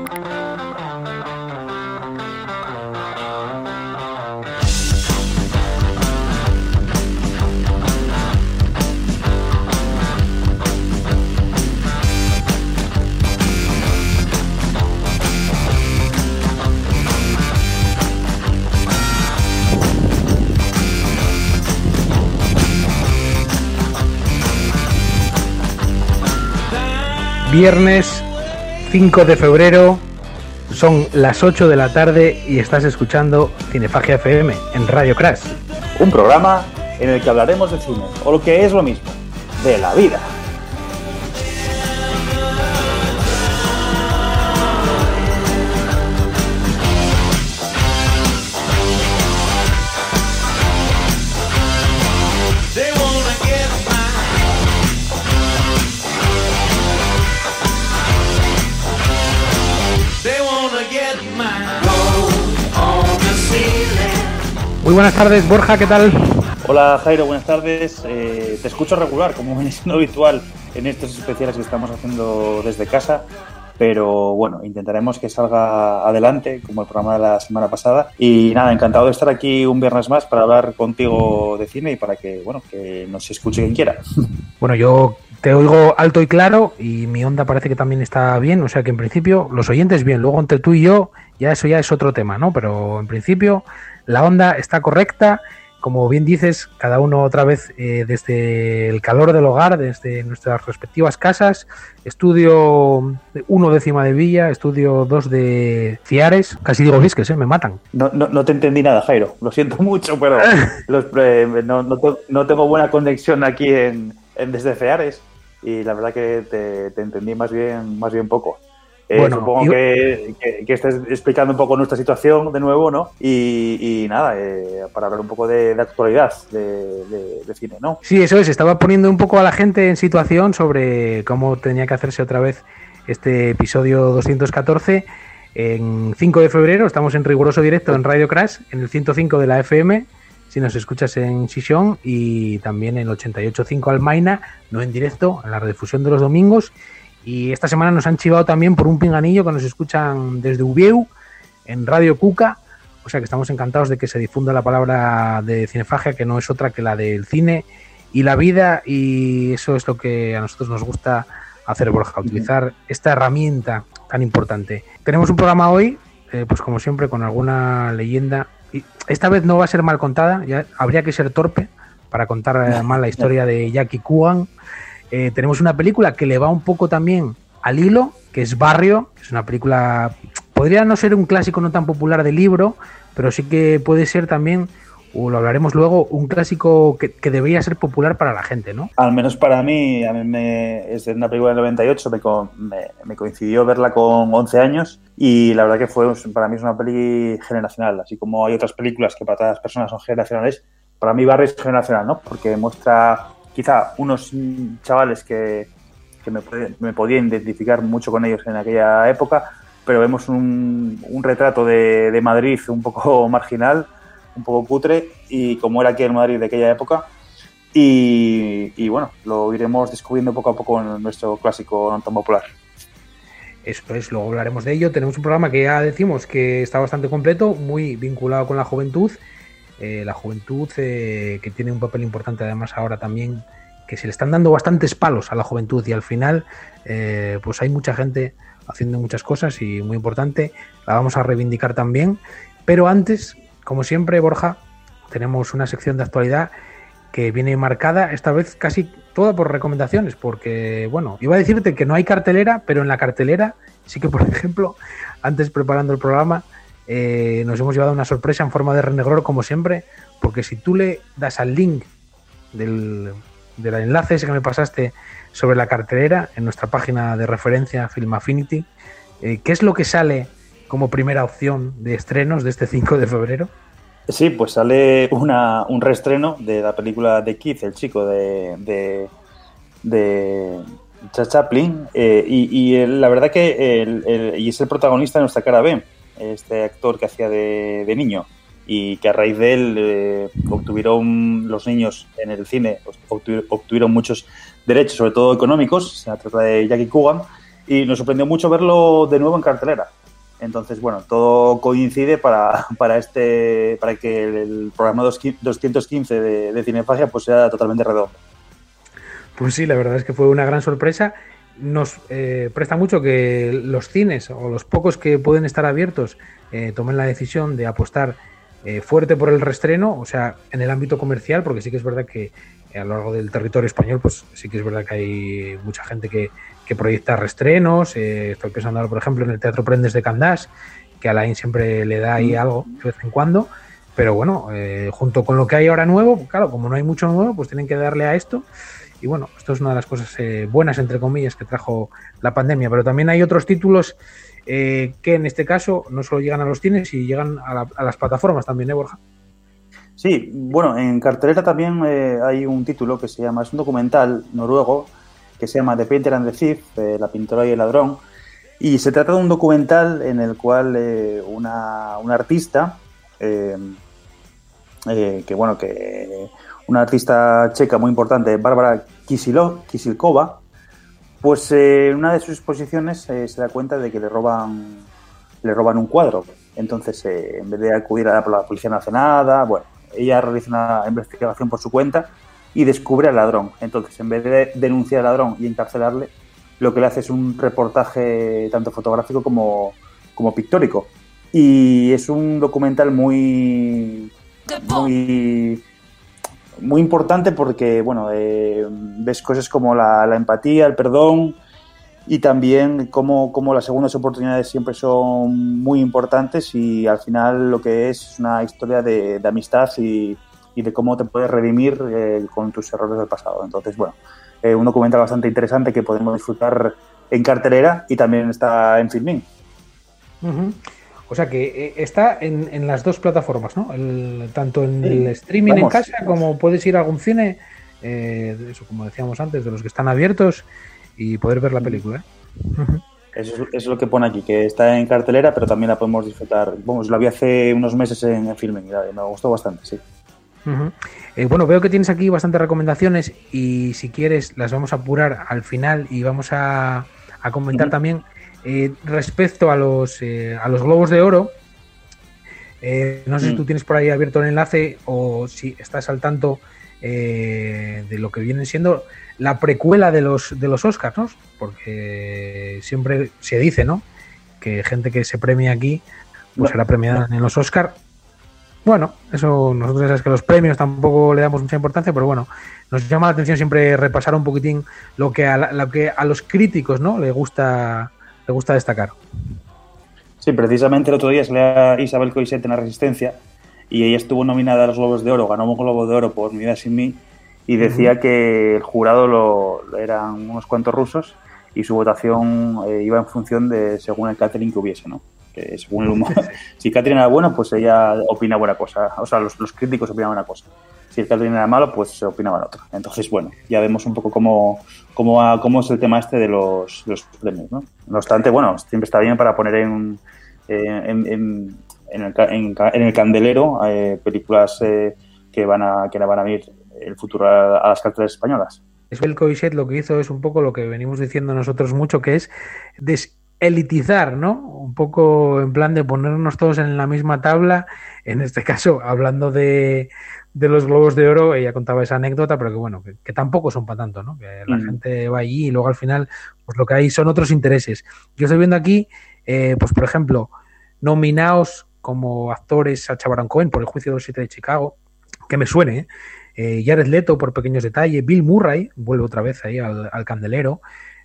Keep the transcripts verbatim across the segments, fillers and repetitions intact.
Viernes cinco de febrero, son las ocho de la tarde y estás escuchando Cinefagia F M en Radio Crash. Un programa en el que hablaremos de cine, o lo que es lo mismo, de la vida. Muy buenas tardes, Borja, ¿qué tal? Hola Jairo, buenas tardes. Eh, te escucho regular, como viene siendo habitual en estos especiales que estamos haciendo desde casa, pero bueno, intentaremos que salga adelante, como el programa de la semana pasada. Y nada, encantado de estar aquí un viernes más para hablar contigo de cine y para que, bueno, que nos escuche quien quiera. Bueno, yo te oigo alto y claro y mi onda parece que también está bien, o sea que en principio los oyentes bien, luego entre tú y yo ya eso ya es otro tema, ¿no? Pero en principio la onda está correcta, como bien dices, cada uno otra vez eh, desde el calor del hogar, desde nuestras respectivas casas. Estudio uno de Cima de Villa, estudio dos de Ciares, casi digo Visques, ¿eh? Me matan. No, no, no te entendí nada, Jairo, lo siento mucho, pero los, eh, no, no, no tengo buena conexión aquí en, en desde Ciares y la verdad que te, te entendí más bien, más bien poco. Eh, bueno, supongo yo... que, que, que estés explicando un poco nuestra situación de nuevo, ¿no? Y, y nada, eh, para hablar un poco de, de actualidad de, de, de cine, ¿no? Sí, eso es, estaba poniendo un poco a la gente en situación sobre cómo tenía que hacerse otra vez este episodio doscientos catorce. En cinco de febrero estamos en riguroso directo en Radio Crash, en el ciento cinco de la F M, si nos escuchas en Xixón, y también en el ochenta y ocho punto cinco Almaina, no en directo, en la redifusión de los domingos. Y esta semana nos han chivado también por un pinganillo que nos escuchan desde Ubieu, en Radio Cuca. O sea que estamos encantados de que se difunda la palabra de Cinefagia, que no es otra que la del cine y la vida. Y eso es lo que a nosotros nos gusta hacer, Borja, utilizar esta herramienta tan importante. Tenemos un programa hoy, eh, pues como siempre, con alguna leyenda. Y esta vez no va a ser mal contada, ya habría que ser torpe para contar eh, mal la historia de Jackie Coogan. Eh, tenemos una película que le va un poco también al hilo, que es Barrio, que es una película, podría no ser un clásico no tan popular de libro, pero sí que puede ser también, o lo hablaremos luego, un clásico que, que debería ser popular para la gente, ¿no? Al menos para mí, a mí me, es de una película del noventa y ocho, me, me, me coincidió verla con once años y la verdad que fue, para mí es una peli generacional, así como hay otras películas que para todas las personas son generacionales, para mí Barrio es generacional, ¿no? Porque muestra quizá unos chavales que, que me, me podía identificar mucho con ellos en aquella época, pero vemos un, un retrato de, de Madrid un poco marginal, un poco cutre, y como era aquí el Madrid de aquella época, y, y bueno, lo iremos descubriendo poco a poco en nuestro clásico no tan popular. Eso es, luego hablaremos de ello. Tenemos un programa que ya decimos que está bastante completo, muy vinculado con la juventud. Eh, la juventud eh, que tiene un papel importante además ahora también, que se le están dando bastantes palos a la juventud y al final eh, pues hay mucha gente haciendo muchas cosas y muy importante, la vamos a reivindicar también, pero antes, como siempre, Borja, tenemos una sección de actualidad que viene marcada esta vez casi toda por recomendaciones, porque bueno, iba a decirte que no hay cartelera, pero en la cartelera sí que, por ejemplo, antes preparando el programa Eh, nos hemos llevado una sorpresa en forma de renegror, como siempre, porque si tú le das al link del, del enlace ese que me pasaste sobre la cartelera en nuestra página de referencia Film Affinity, eh, ¿qué es lo que sale como primera opción de estrenos de este cinco de febrero? Sí, pues sale una, un reestreno de la película de Keith, el chico de, de, de Charles Chaplin, eh, y, y el, la verdad que el, el, y es el protagonista de Nuestra cara B, este actor que hacía de, de niño, y que a raíz de él eh, obtuvieron los niños en el cine, obtuvieron, obtuvieron muchos derechos, sobre todo económicos. Se trata de Jackie Coogan, y nos sorprendió mucho verlo de nuevo en cartelera. Entonces, bueno, todo coincide para, para este para que el, el programa doscientos quince de, de Cinefagia pues sea totalmente redondo. Pues sí, la verdad es que fue una gran sorpresa. Nos eh, presta mucho que los cines o los pocos que pueden estar abiertos eh, tomen la decisión de apostar eh, fuerte por el reestreno, o sea, en el ámbito comercial, porque sí que es verdad que a lo largo del territorio español, pues sí que es verdad que hay mucha gente que, que proyecta reestrenos. Eh, estoy pensando ahora, por ejemplo, en el Teatro Prendes de Candás, que a Alain siempre le da ahí algo de vez en cuando, pero bueno, eh, junto con lo que hay ahora nuevo, claro, como no hay mucho nuevo, pues tienen que darle a esto. Y bueno, esto es una de las cosas eh, buenas, entre comillas, que trajo la pandemia. Pero también hay otros títulos eh, que en este caso no solo llegan a los cines y llegan a, la, a las plataformas también, ¿eh, Borja? Sí, bueno, en cartelera también eh, hay un título que se llama, es un documental noruego que se llama The Painter and the Thief, eh, La pintora y el ladrón, y se trata de un documental en el cual eh, una, una artista, eh, eh, que bueno, que una artista checa muy importante, Bárbara Kisilov, Kisilkova, pues eh, en una de sus exposiciones eh, se da cuenta de que le roban, le roban un cuadro. Entonces, eh, en vez de acudir a la, a la Policía no hace nada, bueno, ella realiza una investigación por su cuenta y descubre al ladrón. Entonces, en vez de denunciar al ladrón y encarcelarle, lo que le hace es un reportaje tanto fotográfico como, como pictórico. Y es un documental muy, muy, muy importante porque, bueno, eh, ves cosas como la, la empatía, el perdón, y también cómo, cómo las segundas oportunidades siempre son muy importantes, y al final lo que es una historia de, de amistad y, y de cómo te puedes redimir eh, con tus errores del pasado. Entonces, bueno, eh, un documental bastante interesante que podemos disfrutar en cartelera y también está en Filmin. Uh-huh. O sea que eh, está en, en las dos plataformas, ¿no? El, tanto en sí, el streaming vamos, en casa vamos. Como puedes ir a algún cine, eh, eso como decíamos antes, de los que están abiertos, y poder ver la película. Uh-huh. Eso es, es lo que pone aquí, que está en cartelera, pero también la podemos disfrutar. Vamos, la vi hace unos meses en, en Filmin y me gustó bastante, sí. Uh-huh. Eh, bueno, veo que tienes aquí bastantes recomendaciones y si quieres las vamos a apurar al final y vamos a, a comentar uh-huh. también eh, respecto a los eh, a los Globos de Oro. Eh, no sé uh-huh. si tú tienes por ahí abierto el enlace o si estás al tanto eh, de lo que viene siendo la precuela de los de los Oscars, ¿no? Porque siempre se dice, ¿no?, que gente que se premia aquí pues será premiada en los Oscars. Bueno, eso nosotros ya sabes que los premios tampoco le damos mucha importancia, pero bueno, nos llama la atención siempre repasar un poquitín lo que a, la, lo que a los críticos, ¿no?, le gusta le gusta destacar. Sí, precisamente el otro día salía Isabel Coixet en La Resistencia y ella estuvo nominada a los Globos de Oro, ganó un Globo de Oro por Mi vida sin mí, y decía uh-huh. que el jurado lo, eran unos cuantos rusos y su votación eh, iba en función de según el catering que hubiese, ¿no? Que según el humor, si Catherine era bueno, pues ella opina buena cosa, o sea, los, los críticos opinan una cosa. Si el Catherine era malo, pues se opinaban otra. Entonces, bueno, ya vemos un poco cómo, cómo, va, cómo es el tema este de los, de los premios, ¿no? No obstante, bueno, siempre está bien para poner en, en, en, en, el, en, en el candelero eh, películas eh, que van a que van a venir el futuro a, a las carteles españolas. Isabel Coixet lo que hizo es un poco lo que venimos diciendo nosotros mucho, que es deselitizar, ¿no? Un poco en plan de ponernos todos en la misma tabla. En este caso, hablando de, de los Globos de Oro, ella contaba esa anécdota, pero que bueno, que, que tampoco son para tanto, ¿no? Que la mm. gente va allí y luego al final, pues lo que hay son otros intereses. Yo estoy viendo aquí, eh, pues por ejemplo, nominados como actores Sacha Baron Cohen por El juicio de los siete de Chicago, que me suene, ¿eh? Eh, Jared Leto por Pequeños detalles, Bill Murray vuelve otra vez ahí al, al candelero,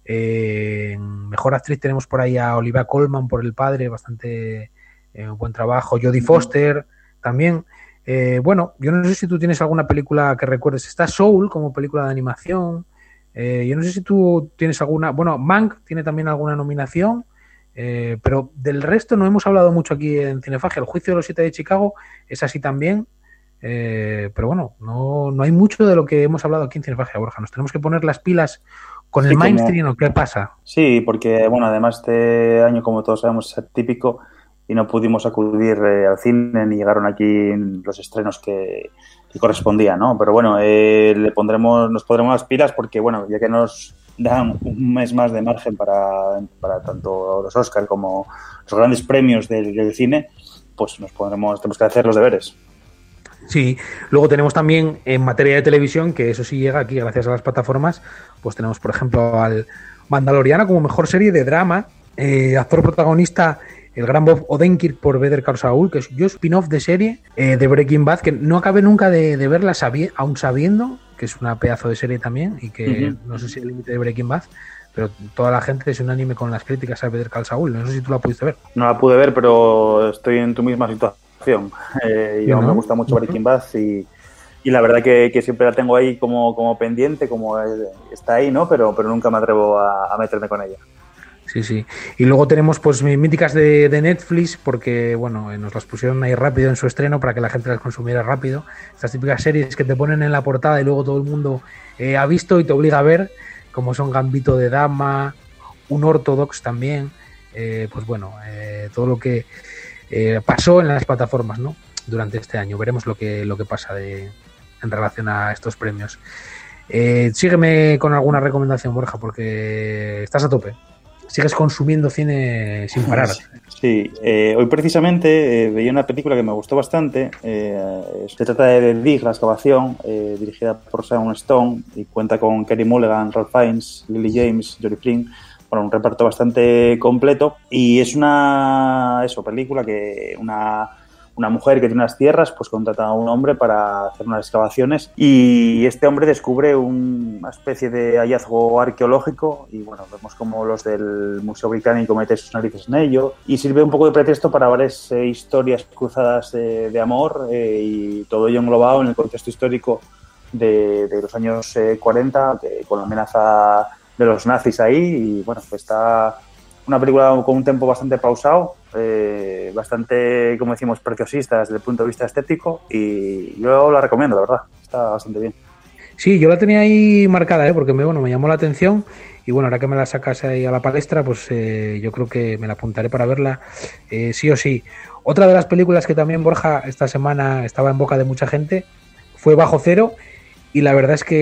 eh, mejor actriz tenemos por ahí a Olivia Colman por El padre, bastante eh, buen trabajo, Jodie Foster también. Eh, bueno, yo no sé si tú tienes alguna película que recuerdes, está Soul como película de animación, eh, yo no sé si tú tienes alguna, bueno, Mank tiene también alguna nominación, eh, pero del resto no hemos hablado mucho aquí en Cinefagia. El juicio de los siete de Chicago es así también. Eh, pero bueno, no, no hay mucho de lo que hemos hablado aquí en Cinefagia, Borja. Nos tenemos que poner las pilas con sí, el mainstream, ¿o qué pasa? Sí, porque bueno, además este año, como todos sabemos, es atípico y no pudimos acudir eh, al cine ni llegaron aquí los estrenos que, que correspondían, ¿no? Pero bueno, eh, le pondremos, nos pondremos las pilas porque bueno, ya que nos, dan un mes más de margen para, para tanto los Oscar como los grandes premios del, del cine, pues nos pondremos, tenemos que hacer los deberes. Sí, luego tenemos también en materia de televisión, que eso sí llega aquí gracias a las plataformas, pues tenemos por ejemplo al Mandaloriano como mejor serie de drama, eh, actor protagonista el gran Bob Odenkirk por Better Call Saul, que es yo spin-off de serie eh, de Breaking Bad, que no acabé nunca de, de verla sabi- aún sabiendo que es una pedazo de serie también y que uh-huh. no sé si el límite de Breaking Bad, pero toda la gente es unánime con las críticas a Better Call Saul. No sé si tú la pudiste ver. No la pude ver, pero estoy en tu misma situación. Eh, yo ¿no? me gusta mucho Breaking Bad y, y la verdad que, que siempre la tengo ahí como, como pendiente, como está ahí, ¿no? Pero, pero nunca me atrevo a, a meterme con ella. Sí, sí. Y luego tenemos pues míticas de, de Netflix, porque bueno, nos las pusieron ahí rápido en su estreno para que la gente las consumiera rápido. Estas típicas series que te ponen en la portada y luego todo el mundo eh, ha visto y te obliga a ver, como son Gambito de Dama, Un Ortodox también, eh, pues bueno, eh, todo lo que eh, pasó en las plataformas, ¿no? Durante este año. Veremos lo que, lo que pasa de, en relación a estos premios. Eh, sígueme con alguna recomendación, Borja, porque estás a tope. Sigues consumiendo cine sin parar. Sí, eh, hoy precisamente eh, veía una película que me gustó bastante. Eh, se trata de The Dig, La Excavación, eh, dirigida por Sharon Stone y cuenta con Carey Mulligan, Ralph Fiennes, Lily James, Jory Flynn. Bueno, un reparto bastante completo y es una eso película que una una mujer que tiene unas tierras pues contrata a un hombre para hacer unas excavaciones y este hombre descubre un, una especie de hallazgo arqueológico y bueno, vemos como los del Museo Británico meten sus narices en ello y sirve un poco de pretexto para varias eh, historias cruzadas de, de amor eh, y todo ello englobado en el contexto histórico de, de los años eh, cuarenta que, con la amenaza de los nazis ahí y bueno, pues está una película con un tempo bastante pausado, eh, bastante, como decimos, preciosista desde el punto de vista estético y yo la recomiendo, la verdad, está bastante bien. Sí, yo la tenía ahí marcada, ¿eh? Porque me, bueno, me llamó la atención y bueno, ahora que me la sacas ahí a la palestra, pues eh, yo creo que me la apuntaré para verla eh, sí o sí. Otra de las películas que también, Borja, esta semana estaba en boca de mucha gente fue Bajo Cero y la verdad es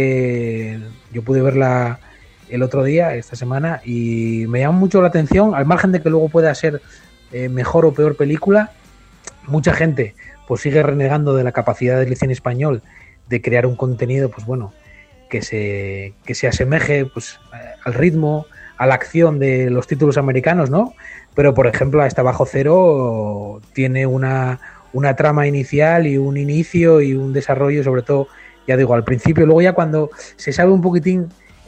que yo pude verla el otro día, esta semana, y me llama mucho la atención, al margen de que luego pueda ser eh, mejor o peor película, mucha gente pues sigue renegando de la capacidad del cine español de crear un contenido, pues bueno, que se, que se asemeje pues al ritmo, a la acción de los títulos americanos, ¿no? Pero, por ejemplo, a esta Bajo Cero tiene una, una trama inicial y un inicio y un desarrollo, sobre todo, ya digo, al principio, luego ya cuando se sabe un poquitín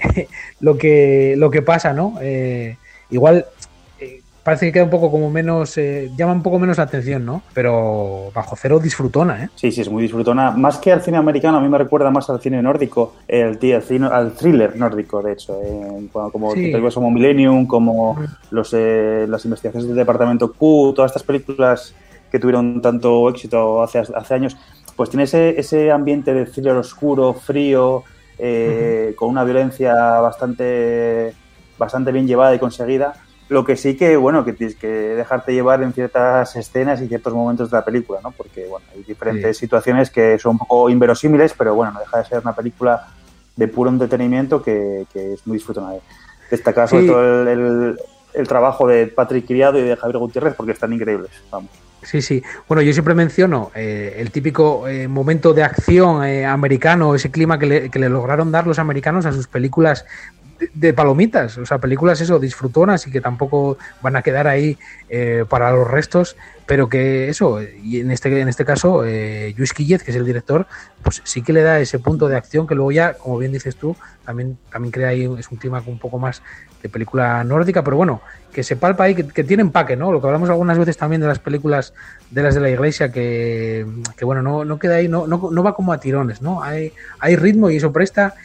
lo que lo que pasa, ¿no? Eh, igual eh, parece que queda un poco como menos, eh, llama un poco menos la atención, ¿no? Pero Bajo Cero disfrutona, ¿eh? Sí, sí, es muy disfrutona. Más que al cine americano, a mí me recuerda más al cine nórdico, el, el cine, al thriller nórdico, de hecho, eh, como sí. películas como Millennium, como mm. los eh, las investigaciones del Departamento Q, todas estas películas que tuvieron tanto éxito hace, hace años, pues tiene ese, ese ambiente de thriller oscuro, frío, Eh, uh-huh. con una violencia bastante bastante bien llevada y conseguida, lo que sí que bueno que tienes que dejarte llevar en ciertas escenas y ciertos momentos de la película, ¿no? Porque bueno, hay diferentes sí. situaciones que son un poco inverosímiles, pero bueno, no deja de ser una película de puro entretenimiento que, que es muy disfrutona. Destacar sobre sí. todo el, el, el trabajo de Patrick Criado y de Javier Gutiérrez porque están increíbles, vamos. Sí, sí. Bueno, yo siempre menciono eh, el típico eh, momento de acción eh, americano, ese clima que le, que le lograron dar los americanos a sus películas de, de palomitas, o sea, películas eso, disfrutonas y que tampoco van a quedar ahí eh, para los restos, pero que eso, y en este en este caso, eh, Lluís Quíllez, que es el director, pues sí que le da ese punto de acción que luego ya, como bien dices tú, también, también crea ahí, es un clima un poco más de película nórdica, pero bueno, que se palpa ahí, que, que tiene empaque, ¿no? Lo que hablamos algunas veces también de las películas de las de la iglesia, que, que bueno, no, no queda ahí, no, no, no va como a tirones, ¿no? Hay, hay ritmo y eso presta,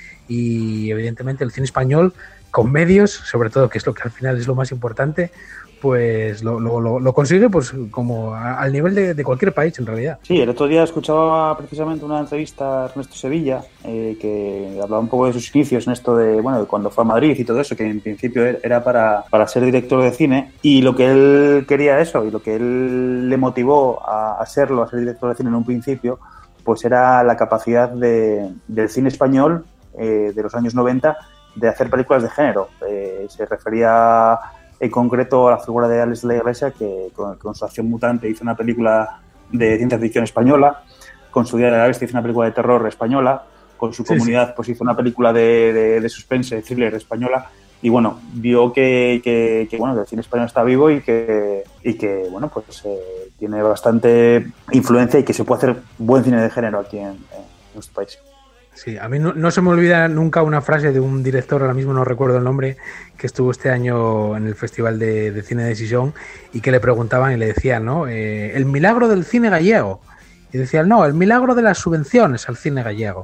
y evidentemente el cine español, con medios, sobre todo, que es lo que al final es lo más importante, pues lo, lo, lo consigue pues como a, al nivel de, de cualquier país en realidad. Sí, el otro día escuchaba precisamente una entrevista a Ernesto Sevilla eh, que hablaba un poco de sus inicios en esto de, bueno, de cuando fue a Madrid y todo eso, que en principio era para, para ser director de cine y lo que él quería eso y lo que él le motivó a, a serlo, a ser director de cine en un principio, pues era la capacidad de, del cine español eh, de los años noventa de hacer películas de género. Eh, se refería en concreto a la figura de Alex de la Iglesia, que con, con su Acción Mutante hizo una película de ciencia ficción española, con su Día de la Bestia hizo una película de terror española, con su Comunidad sí, sí. pues hizo una película de, de, de suspense, de thriller española, y bueno, vio que, que, que bueno que el cine español está vivo y que, y que bueno, pues eh, tiene bastante influencia y que se puede hacer buen cine de género aquí en, en nuestro país. Sí, a mí no, no se me olvida nunca una frase de un director, ahora mismo no recuerdo el nombre, que estuvo este año en el Festival de, de Cine de Gijón y que le preguntaban y le decían, ¿no? Eh, el milagro del cine gallego. Y decían, no, el milagro de las subvenciones al cine gallego.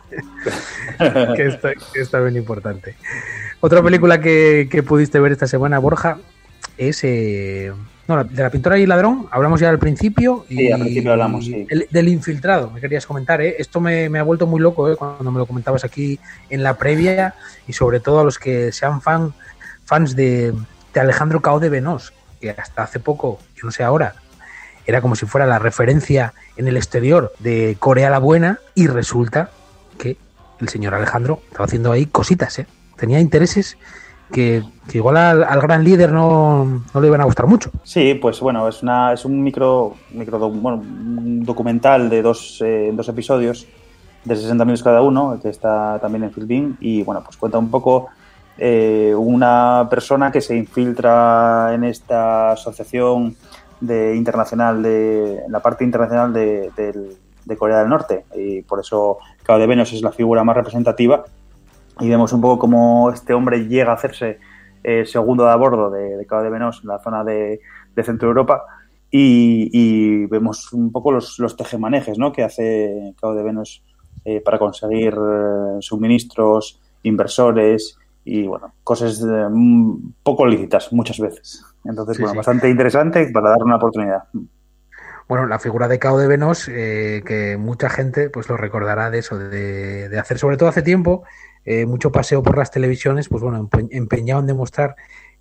que, está, que está bien importante. Otra película que, que pudiste ver esta semana, Borja, es... Eh, no, de La pintora y el ladrón, hablamos ya al principio. Y, sí, al principio hablamos, sí. El, del infiltrado, me querías comentar, ¿eh? Esto me, me ha vuelto muy loco, ¿eh? Cuando me lo comentabas aquí en la previa, y sobre todo a los que sean fan, fans de, de Alejandro Cao de Benós, que hasta hace poco, yo no sé ahora, era como si fuera la referencia en el exterior de Corea la Buena, y resulta que el señor Alejandro estaba haciendo ahí cositas, ¿eh? Tenía intereses que, que igual al, al gran líder no, no le iban a gustar mucho. Sí, pues bueno, es una es un micro, micro bueno, un documental de dos, eh, dos episodios de sesenta minutos cada uno, que está también en Filmin, y bueno, pues cuenta un poco eh, una persona que se infiltra en esta asociación de internacional, de en la parte internacional de, de, de Corea del Norte, y por eso Cao de Benós es la figura más representativa. Y vemos un poco cómo este hombre llega a hacerse eh, segundo de a bordo de, de Cao de Benós en la zona de, de Centro Europa, y, y vemos un poco los, los tejemanejes, ¿no?, que hace Cao de Benós eh, para conseguir eh, suministros, inversores y, bueno, cosas eh, poco lícitas muchas veces. Entonces, sí, bueno, sí. Bastante interesante para darle una oportunidad. Bueno, la figura de Cao de Benós, eh, que mucha gente pues lo recordará de eso, de, de hacer, sobre todo hace tiempo, eh, mucho paseo por las televisiones, pues bueno, empeñado en demostrar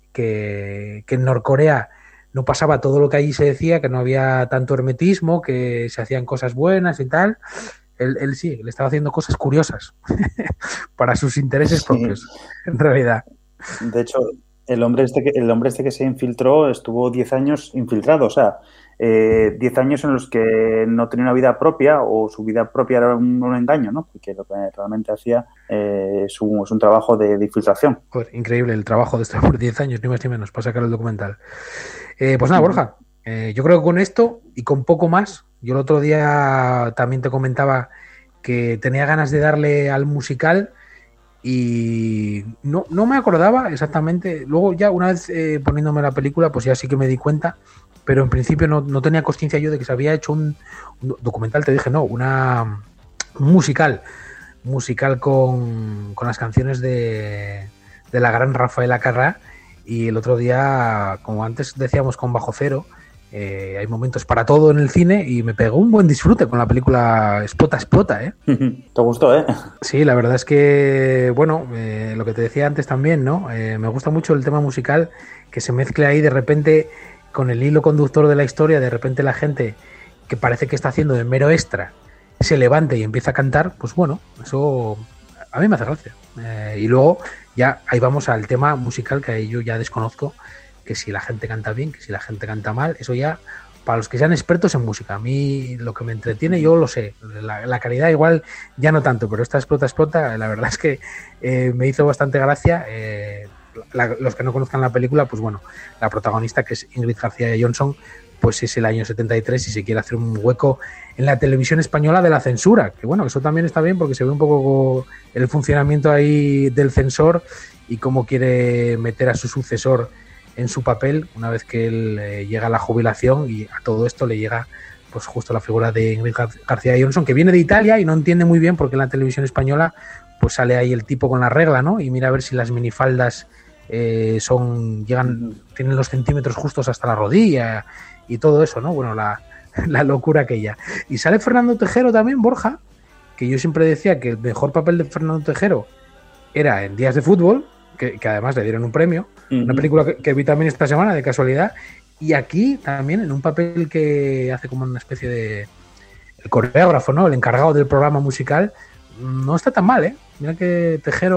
que, que en Norcorea no pasaba todo lo que allí se decía, que no había tanto hermetismo, que se hacían cosas buenas y tal. Él, él sí, le estaba haciendo cosas curiosas para sus intereses sí. propios, en realidad. De hecho, el hombre este que, el hombre este que se infiltró estuvo diez años infiltrado, o sea, eh, diez años en los que no tenía una vida propia, o su vida propia era un, un engaño, ¿no? Porque lo que realmente hacía eh, es, un, es un trabajo de, de infiltración. Joder, increíble el trabajo de estos por diez años, ni más ni menos, para sacar el documental. Eh, pues nada, Borja, eh, yo creo que con esto y con poco más, yo el otro día también te comentaba que tenía ganas de darle al musical y no, no me acordaba exactamente. Luego ya una vez eh, poniéndome la película, pues ya sí que me di cuenta, pero en principio no, no tenía consciencia yo de que se había hecho un, un documental, te dije, no, una un musical, musical con, con las canciones de, de la gran Rafaela Carrà. Y el otro día, como antes decíamos con Bajo Cero, eh, hay momentos para todo en el cine y me pegó un buen disfrute con la película Explota, Explota, ¿eh? ¿Te gustó, eh? Sí, la verdad es que, bueno, eh, lo que te decía antes también, ¿no? Eh, me gusta mucho el tema musical, que se mezcle ahí de repente con el hilo conductor de la historia, de repente la gente que parece que está haciendo de mero extra se levante y empieza a cantar, pues bueno, eso a mí me hace gracia. Eh, y luego ya ahí vamos al tema musical, que ahí yo ya desconozco, que si la gente canta bien, que si la gente canta mal, eso ya para los que sean expertos en música. A mí lo que me entretiene, yo lo sé, la, la calidad igual ya no tanto, pero esta Explota, Explota, la verdad es que eh, me hizo bastante gracia. Eh, la, los que no conozcan la película, pues bueno, la protagonista, que es Ingrid García Johnson, pues es el año setenta y tres y se quiere hacer un hueco en la televisión española de la censura, que bueno, eso también está bien porque se ve un poco el funcionamiento ahí del censor y cómo quiere meter a su sucesor en su papel una vez que él eh, llega a la jubilación, y a todo esto le llega pues justo la figura de Ingrid García Johnson, que viene de Italia y no entiende muy bien por qué en la televisión española pues sale ahí el tipo con la regla, ¿no? Y mira a ver si las minifaldas eh, son llegan tienen los centímetros justos hasta la rodilla y todo eso, ¿no? Bueno, la, la locura aquella. Y sale Fernando Tejero también, Borja, que yo siempre decía que el mejor papel de Fernando Tejero era en Días de Fútbol, que, que además le dieron un premio, uh-huh. Una película que, que vi también esta semana, de casualidad, y aquí también en un papel que hace como una especie de el coreógrafo, ¿no? El encargado del programa musical, no está tan mal, ¿eh? Mira que Tejero, no,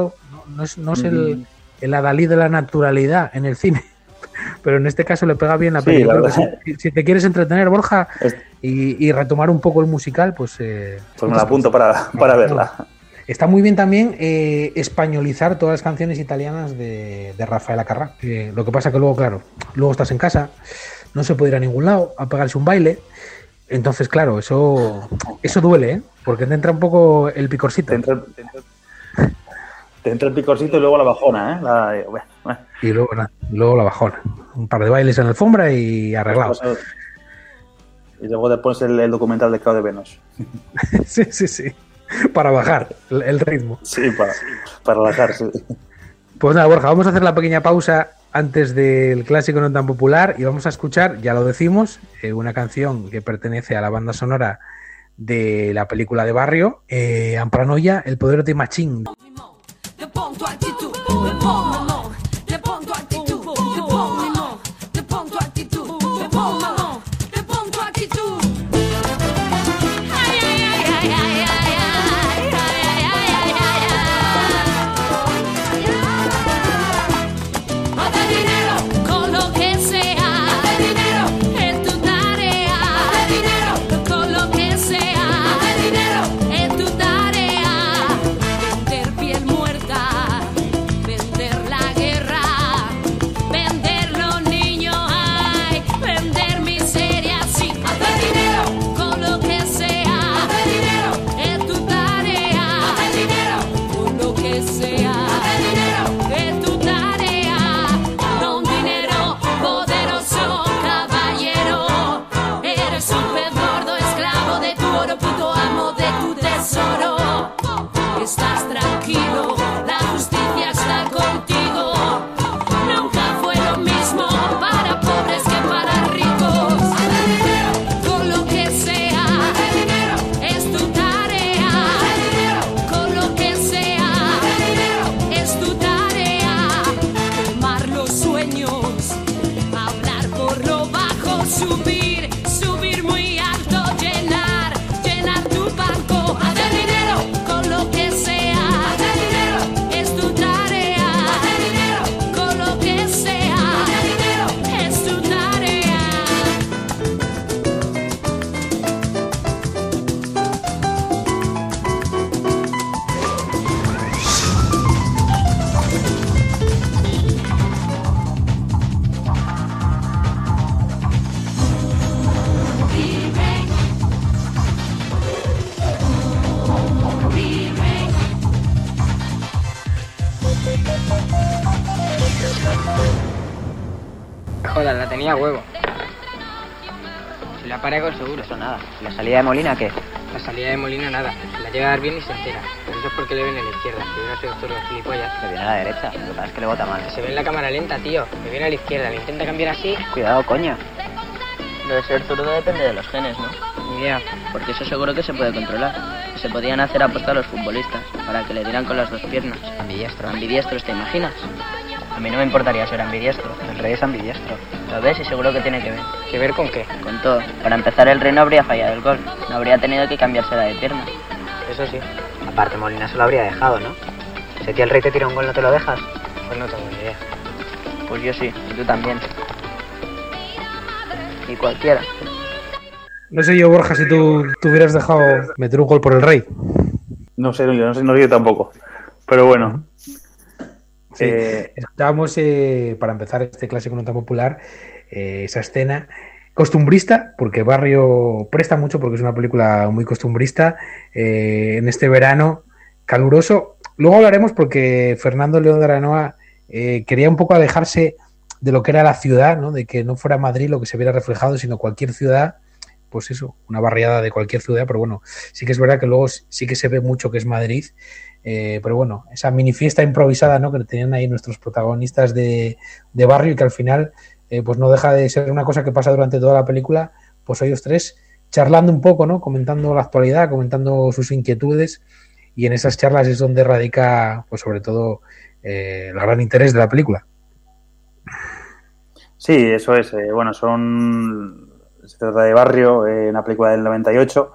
no es, no es el, el adalid de la naturalidad en el cine, pero en este caso le pega bien la Sí, película. la verdad. Si, si te quieres entretener, Borja, Es- y, y retomar un poco el musical, pues... Eh, Pues me la apunto para, para verla. Está muy bien también eh, españolizar todas las canciones italianas de, de Rafael Acarrá. Eh, lo que pasa que luego, claro, luego estás en casa, no se puede ir a ningún lado a pegarse un baile. Entonces, claro, eso eso duele, ¿eh? Porque te entra un poco el picorcito. Te entra, te entra- te entra el picorcito y luego la bajona, ¿eh? La- bueno, bueno. Y luego, nada, y luego la bajona. Un par de bailes en la alfombra y arreglado. Pues, y luego te pones el, el documental de Claudio Venus. Sí, sí, sí. Para bajar el, el ritmo. Sí, para, para relajarse. Pues nada, Borja, vamos a hacer la pequeña pausa antes del clásico no tan popular y vamos a escuchar, ya lo decimos, eh, una canción que pertenece a la banda sonora de la película de Barrio, eh, Ampranoia, El poder de Machín. Le pon tu actitud, le pon mamón, le pon tu actitud, le pon mamón, le pon tu actitud, le pon mamón, le pon tu actitud. Ay, ay, ay, ay, ay, ay, ay, ay, ay, ay, ay. Haz dinero con lo que sea, haz dinero es tu tarea, haz dinero con lo que sea, haz dinero es tu tarea. Vender piel muerta, vender la guerra, vender los niños, ay, vender miseria, sí. Haz dinero con lo que sea, haz dinero es tu tarea, haz dinero con lo que sea, haz dinero es tu tarea. Don dinero poderoso, caballero, eres un pez gordo, esclavo de tu oro, puto amo de tu tesoro. Estás tranquilo, la justicia está contigo. Nunca fue lo mismo para pobres que para ricos. Haz dinero con lo que sea, haz dinero es tu tarea, haz dinero con lo que sea, haz dinero es tu tarea. Quemar los sueños, hablar por lo bajo, subir, subir muy alto, llenar, llenar tu banco. Haz dinero con lo que sea, haz dinero es tu tarea, haz dinero con lo que sea, haz dinero es tu tarea. Joder, la tenía a huevo. Si la paré con seguro. Eso nada. ¿La salida de Molina qué? La salida de Molina nada. Se la llega a dar bien y se entera. Pero eso es porque le ven en la izquierda. Si hubiera sido doctor de gilipollas. Que viene a la derecha. Lo que pasa es que le bota mal. Se ve en la cámara lenta, tío. Me viene a la izquierda. Le intenta cambiar así. Cuidado, coño. Lo de ser zurdo depende de los genes, ¿no? Ni idea. Porque eso seguro que se puede controlar. Se podían hacer apuestas a los futbolistas para que le dieran con las dos piernas. Ambidiestro. Ambidiestros, ¿te imaginas? A mí no me importaría ser ambidiestro. El rey es ambidiestro. ¿Lo ves? Y seguro que tiene que ver. ¿Que ver con qué? Con todo. Para empezar, el rey no habría fallado el gol. No habría tenido que cambiársela de pierna. Eso sí. Aparte, Molina se lo habría dejado, ¿no? Si a ti el rey te tira un gol, ¿no te lo dejas? Pues no tengo ni idea. Pues yo sí, y tú también. Y cualquiera. No sé yo, Borja, si tú te hubieras dejado meter un gol por el rey. No sé, no, yo no sé, no sé yo tampoco. Pero bueno. Sí. Eh, Escuchábamos, eh, para empezar este clásico no tan popular, eh, esa escena costumbrista, porque Barrio presta mucho porque es una película muy costumbrista, eh, en este verano caluroso. Luego hablaremos porque Fernando León de Aranoa eh, quería un poco alejarse de lo que era la ciudad, ¿no? De que no fuera Madrid lo que se viera reflejado, sino cualquier ciudad, pues eso, una barriada de cualquier ciudad, pero bueno, sí que es verdad que luego sí que se ve mucho que es Madrid. Eh, pero bueno, esa mini fiesta improvisada, ¿no? Que tenían ahí nuestros protagonistas de, de Barrio y que al final eh, pues no deja de ser una cosa que pasa durante toda la película, pues ellos tres charlando un poco, ¿no? Comentando la actualidad, comentando sus inquietudes, y en esas charlas es donde radica, pues sobre todo, eh, el gran interés de la película. Sí, eso es. Eh, bueno, son... Se trata de Barrio, eh, una película del noventa y ocho,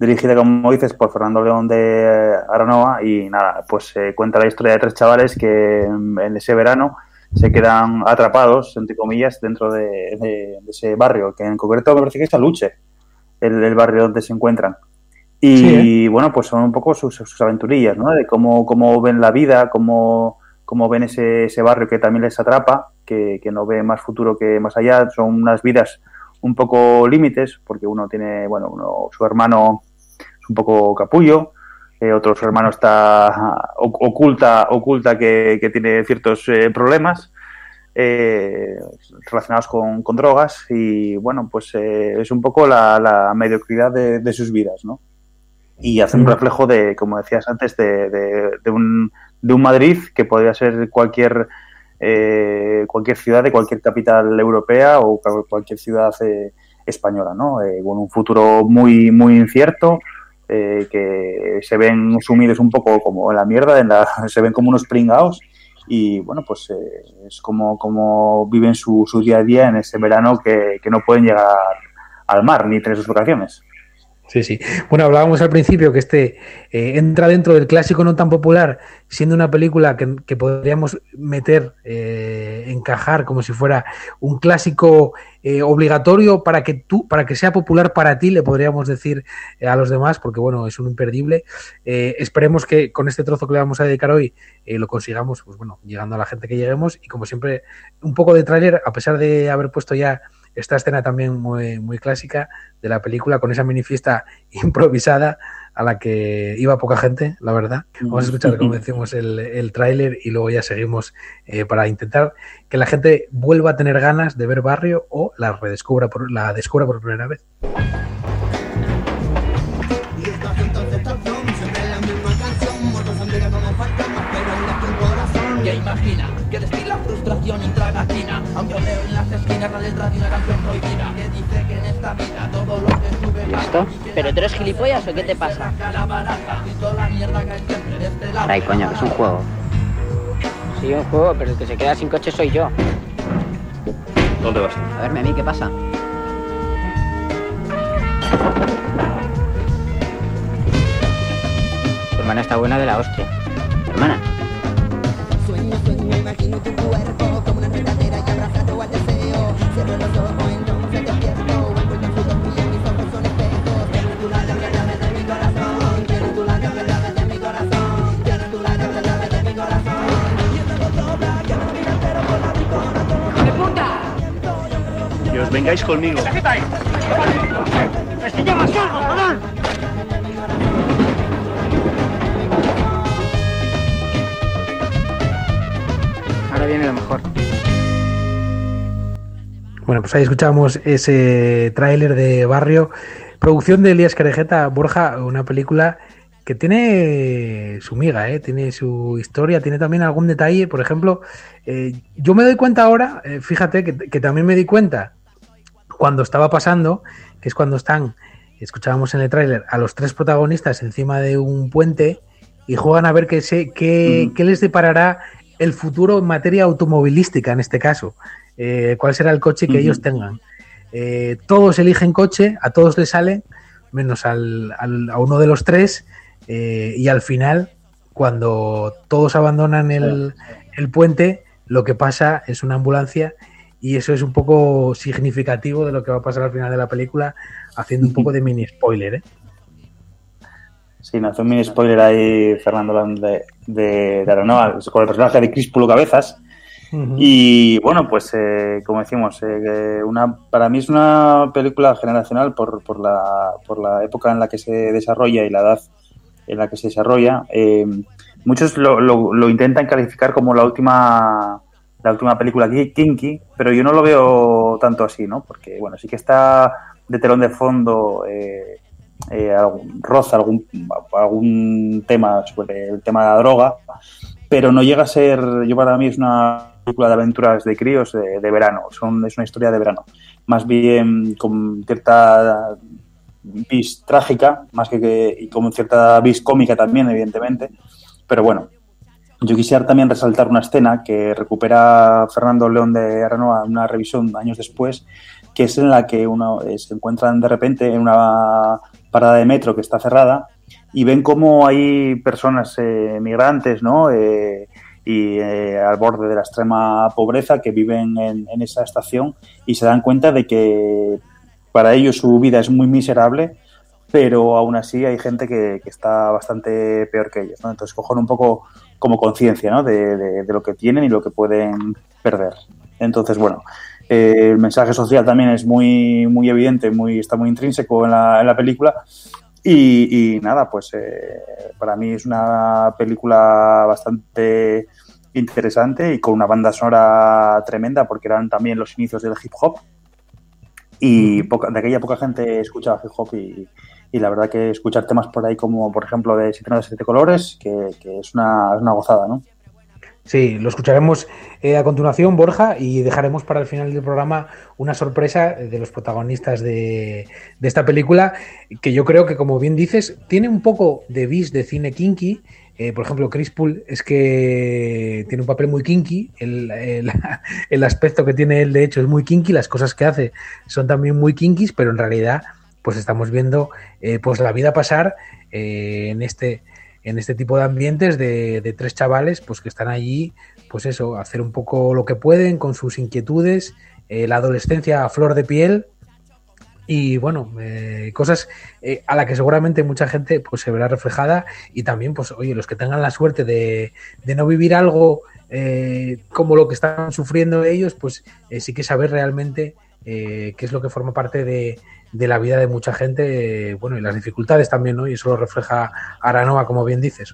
dirigida, como dices, por Fernando León de Aranoa, y nada, pues eh, cuenta la historia de tres chavales que en, en ese verano se quedan atrapados, entre comillas, dentro de, de, de ese barrio, que en concreto me parece que es Aluche, el, el barrio donde se encuentran. Y sí, ¿eh? Bueno, pues son un poco sus, sus aventurillas, ¿no? De cómo, cómo ven la vida, cómo, cómo ven ese, ese barrio que también les atrapa, que, que no ve más futuro que más allá. Son unas vidas un poco límites, porque uno tiene, bueno, uno, su hermano es un poco capullo, eh, otro su hermano está oculta, oculta que, que tiene ciertos eh, problemas eh, relacionados con, con drogas, y bueno, pues eh, es un poco la, la mediocridad de, de sus vidas, ¿no? Y hace un reflejo de, como decías antes, de, de, de, un, de un Madrid que podría ser cualquier eh, cualquier ciudad de cualquier capital europea o cualquier ciudad eh, española, ¿no? Eh, con un futuro muy muy incierto, eh, que se ven sumidos un poco como en la mierda, en la, se ven como unos pringaos, y bueno, pues eh, es como, como viven su, su día a día en ese verano que, que no pueden llegar al mar ni tener sus vacaciones. Sí, sí. Bueno, hablábamos al principio que este eh, entra dentro del clásico no tan popular, siendo una película que, que podríamos meter, eh, encajar como si fuera un clásico eh, obligatorio para que tú, para que sea popular para ti, le podríamos decir eh, a los demás, porque bueno, es un imperdible. Eh, esperemos que con este trozo que le vamos a dedicar hoy eh, lo consigamos, pues bueno, llegando a la gente que lleguemos, y como siempre, un poco de tráiler, a pesar de haber puesto ya esta escena también muy, muy clásica de la película, con esa minifiesta improvisada a la que iba poca gente, la verdad. Vamos a escuchar, como decimos, el, el tráiler y luego ya seguimos eh, para intentar que la gente vuelva a tener ganas de ver Barrio o la redescubra por, la descubra por primera vez. Ya imagina que destila frustración intragatina, aunque leo en las esquinas la letra de una canción prohibida que dice que en esta vida todo lo que sube ¿Listo? ¿Pero tú eres gilipollas o qué te pasa? Ay, coño, que es un juego. Sí, un juego, pero el que se queda sin coche soy yo. ¿Dónde vas? A verme a mí, ¿qué pasa? Tu hermana está buena de la hostia. ¿Hermana? Sueño, sueño, imagino tu cuerpo como una enredadera y abrazado al deseo. Cierro los ojos, entonces despierto. Encuentro en sudor y en mis ojos son espejos. Tienes tú la llave, llave de mi corazón. Tienes tú la llave, llave de mi corazón. Tienes tú la llave, llave de mi corazón. Y el nuevo dobla que me mira entero por la picona. ¡De puta! Que os vengáis conmigo. ¿Qué estáis? ¡Estoy demasiado, joder! Ahora viene lo mejor. Bueno, pues ahí escuchamos ese tráiler de Barrio, producción de Elías Carejeta. Borja, una película que tiene su miga, ¿eh? Tiene su historia, tiene también algún detalle. Por ejemplo, eh, yo me doy cuenta ahora, eh, fíjate que, que también me di cuenta cuando estaba pasando, que es cuando están, escuchábamos en el tráiler, a los tres protagonistas encima de un puente y juegan a ver qué, se, qué, mm. qué les deparará el futuro en materia automovilística, en este caso. Eh, ¿Cuál será el coche que uh-huh. ellos tengan? Eh, todos eligen coche, a todos les sale, menos al, al, a uno de los tres, eh, y al final, cuando todos abandonan el, el puente, lo que pasa es una ambulancia, y eso es un poco significativo de lo que va a pasar al final de la película, haciendo un poco de mini spoiler, ¿eh? Sí, no, hace un mini spoiler ahí Fernando de, de, de Aranoa, con el personaje de Críspulo Cabezas. Uh-huh. Y bueno, pues eh, como decimos, eh, una, para mí es una película generacional por, por, la, por la época en la que se desarrolla y la edad en la que se desarrolla. Eh, muchos lo, lo, lo intentan calificar como la última la última película kinky, pero yo no lo veo tanto así, ¿no? Porque bueno, sí que está de telón de fondo, eh, eh, algún, roza algún, algún tema sobre el tema de la droga, pero no llega a ser, yo para mí es una película de aventuras de críos de, de verano, son, es una historia de verano, más bien con cierta vis trágica, más que, que y con cierta vis cómica también, evidentemente, pero bueno. Yo quisiera también resaltar una escena que recupera Fernando León de Aranoa en una revisión años después, que es en la que uno eh, se encuentran de repente en una parada de metro que está cerrada y ven cómo hay personas eh, migrantes, ¿no? Eh, y eh, al borde de la extrema pobreza que viven en, en esa estación y se dan cuenta de que para ellos su vida es muy miserable, pero aún así hay gente que, que está bastante peor que ellos, ¿no? Entonces cogen un poco como conciencia, ¿no? de, de, de lo que tienen y lo que pueden perder. Entonces, bueno, eh, el mensaje social también es muy muy evidente, muy está muy intrínseco en la, en la película. Y, y nada, pues eh, para mí es una película bastante interesante y con una banda sonora tremenda porque eran también los inicios del hip hop y poca, de aquella poca gente escuchaba hip hop y, y la verdad que escuchar temas por ahí como por ejemplo de Siete de Siete Colores que, que es, una, es una gozada, ¿no? Sí, lo escucharemos eh, a continuación, Borja, y dejaremos para el final del programa una sorpresa de los protagonistas de, de esta película, que yo creo que, como bien dices, tiene un poco de bis de cine kinky. Eh, por ejemplo, Chris Poole es que tiene un papel muy kinky, el, el, el aspecto que tiene él, de hecho, es muy kinky, las cosas que hace son también muy kinkys, pero en realidad pues estamos viendo eh, pues la vida pasar eh, en este... en este tipo de ambientes de, de tres chavales pues que están allí, pues eso, hacer un poco lo que pueden con sus inquietudes, eh, la adolescencia a flor de piel y bueno, eh, cosas eh, a la que seguramente mucha gente pues se verá reflejada y también pues oye, los que tengan la suerte de, de no vivir algo eh, como lo que están sufriendo ellos, pues eh, sí que saber realmente eh, qué es lo que forma parte de de la vida de mucha gente, eh, bueno, y las dificultades también, ¿no? Y eso lo refleja Aranova, como bien dices.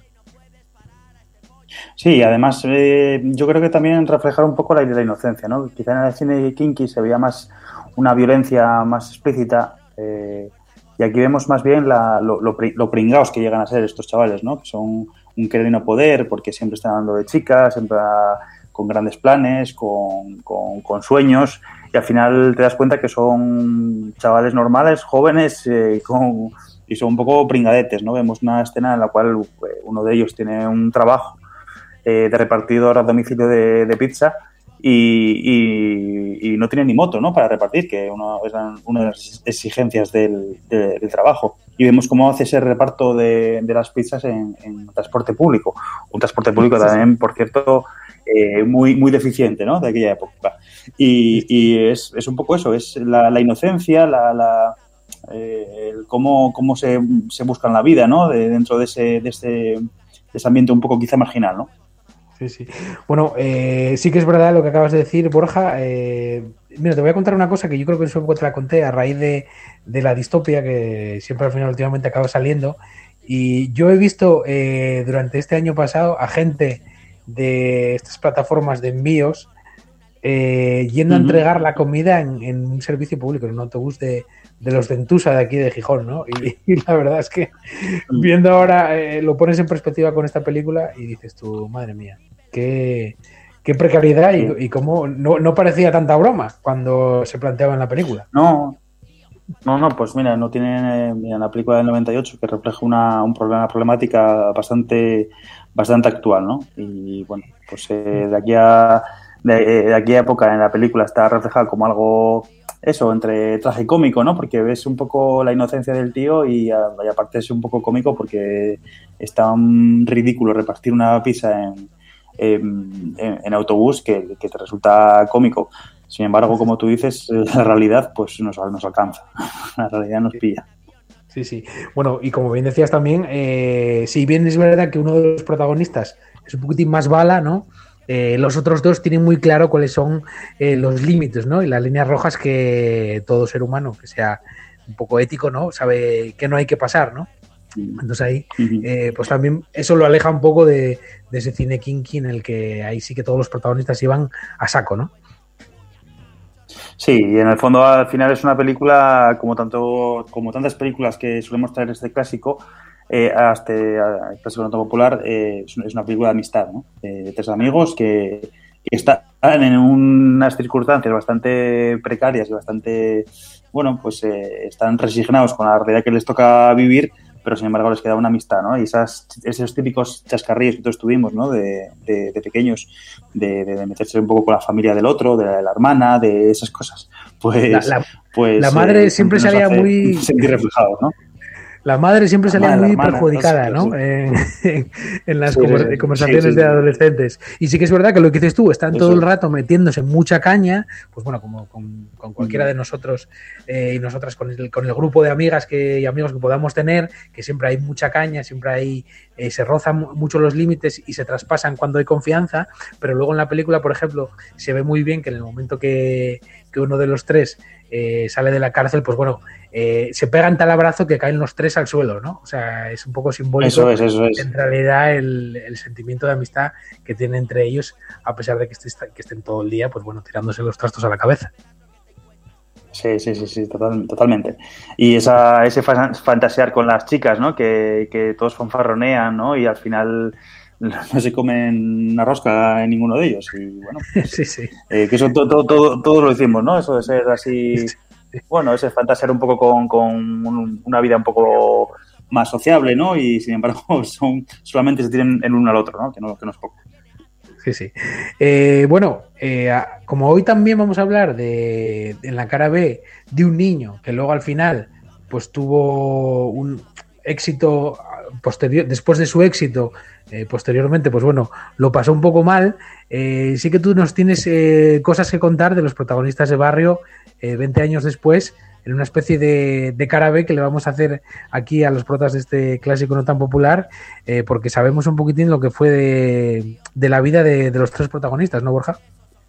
Sí, además eh, yo creo que también reflejar un poco la, la inocencia, ¿no? Quizá en el cine kinky se veía más una violencia más explícita eh, y aquí vemos más bien la, lo, lo, lo pringaos que llegan a ser estos chavales, ¿no? Que son un querer y no poder porque siempre están hablando de chicas, siempre a, con grandes planes, con, con, con sueños y al final te das cuenta que son chavales normales, jóvenes eh, con, y son un poco pringadetes, ¿no? Vemos una escena en la cual eh, uno de ellos tiene un trabajo eh, de repartidor a domicilio de, de pizza y, y, y no tiene ni moto, ¿no? Para repartir, que uno, es una de las exigencias del, de, del trabajo. Y vemos cómo hace ese reparto de, de las pizzas en, en transporte público. Un transporte público también, por cierto, eh, muy, muy deficiente, ¿no? De aquella época. Y, y es, es un poco eso, es la, la inocencia, la, la, eh, el cómo, cómo se, se buscan la vida, ¿no? De, dentro de ese, de, ese, de ese ambiente un poco quizá marginal, ¿no? Sí, sí. Bueno, eh, sí que es verdad lo que acabas de decir, Borja. Eh, mira, te voy a contar una cosa que yo creo que eso te la conté a raíz de, de la distopia que siempre al final últimamente acaba saliendo. Y yo he visto eh, durante este año pasado a gente de estas plataformas de envíos eh, yendo uh-huh. a entregar la comida en, en un servicio público, en un autobús de, de los Dentusa de aquí de Gijón, ¿no? Y, y la verdad es que viendo ahora eh, lo pones en perspectiva con esta película y dices tú, madre mía, qué, qué precariedad sí. y, y cómo no, no parecía tanta broma cuando se planteaba en la película. No, no, no, pues mira, no tiene mira, la película del noventa y ocho que refleja una, un problema, una problemática bastante, bastante actual, ¿no? Y bueno, pues eh, de aquí a de, de aquí a época en la película está reflejada como algo eso, entre tragicómico, ¿no? Porque ves un poco la inocencia del tío y, a, y aparte es un poco cómico porque está un ridículo repartir una pizza en, en, en, en autobús que, que te resulta cómico. Sin embargo, como tú dices, la realidad pues nos, nos alcanza, la realidad nos pilla. Sí, sí. Bueno, y como bien decías también, eh, si bien es verdad que uno de los protagonistas es un poquitín más bala, ¿no? Eh, los otros dos tienen muy claro cuáles son eh, los límites, ¿no? Y las líneas rojas que todo ser humano que sea un poco ético, ¿no? Sabe que no hay que pasar, ¿no? Entonces ahí, eh, pues también eso lo aleja un poco de, de ese cine kinky en el que ahí sí que todos los protagonistas iban a saco, ¿no? Sí, y en el fondo al final es una película como tanto como tantas películas que solemos traer este clásico eh, a este a este clásico popular eh, es una película de amistad, ¿no? Eh, de tres amigos que, que están en unas circunstancias bastante precarias y bastante bueno pues eh, están resignados con la realidad que les toca vivir, pero sin embargo les queda una amistad, ¿no? Y esas, esos típicos chascarrillos que todos tuvimos, ¿no? De, de, de pequeños, de, de meterse un poco con la familia del otro, de la, de la hermana, de esas cosas. Pues la, la, pues, la madre eh, siempre salía muy... sentir reflejado, ¿no? La madre siempre La salía madre, la muy hermana, perjudicada, no sé, ¿no? sí. En, en- en las Sí, conver- sí, sí. conversaciones Sí, sí, de sí. adolescentes. Y sí que es verdad que lo que dices tú, están todo Eso el es. rato metiéndose mucha caña, pues bueno, como con, con cualquiera Ujú. de nosotros eh, y nosotras, con el, con el grupo de amigas que, y amigos que podamos tener, que siempre hay mucha caña, siempre hay, eh, se rozan mu- mucho los límites y se traspasan cuando hay confianza, pero luego en la película, por ejemplo, se ve muy bien que en el momento que, que uno de los tres eh, sale de la cárcel, pues bueno, eh, se pegan tal abrazo que caen los tres al suelo, ¿no? O sea, es un poco simbólico Eso es, eso es. en realidad el, el sentimiento de amistad que tienen entre ellos, a pesar de que, estés- que estén todo el día, pues bueno, tirándose los trastos a la cabeza. Sí, sí, sí, sí, total- totalmente. Y esa, ese fa- fantasear con las chicas, ¿no? Que, que todos fanfarronean, ¿no? Y al final no se comen una rosca en ninguno de ellos. Y bueno, pues, Sí, sí. eh, que eso todo, todo, todo, todos lo decimos, ¿no? Eso de ser así, bueno, ese fantasear un poco con, con un- una vida un poco más sociable, ¿no? Y sin embargo, son, solamente se tienen el uno al otro, ¿no? Que no, que no es poco. Sí, sí. Eh, bueno, eh, a- como hoy también vamos a hablar de, en la cara B de un niño que luego al final pues tuvo un éxito posterior, después de su éxito, eh, posteriormente, pues bueno, lo pasó un poco mal. Eh, sí que tú nos tienes eh, cosas que contar de los protagonistas de Barrio eh, veinte años después, en una especie de, de cara B que le vamos a hacer aquí a los protas de este clásico no tan popular, eh, porque sabemos un poquitín lo que fue de, de la vida de, de los tres protagonistas, ¿no, Borja?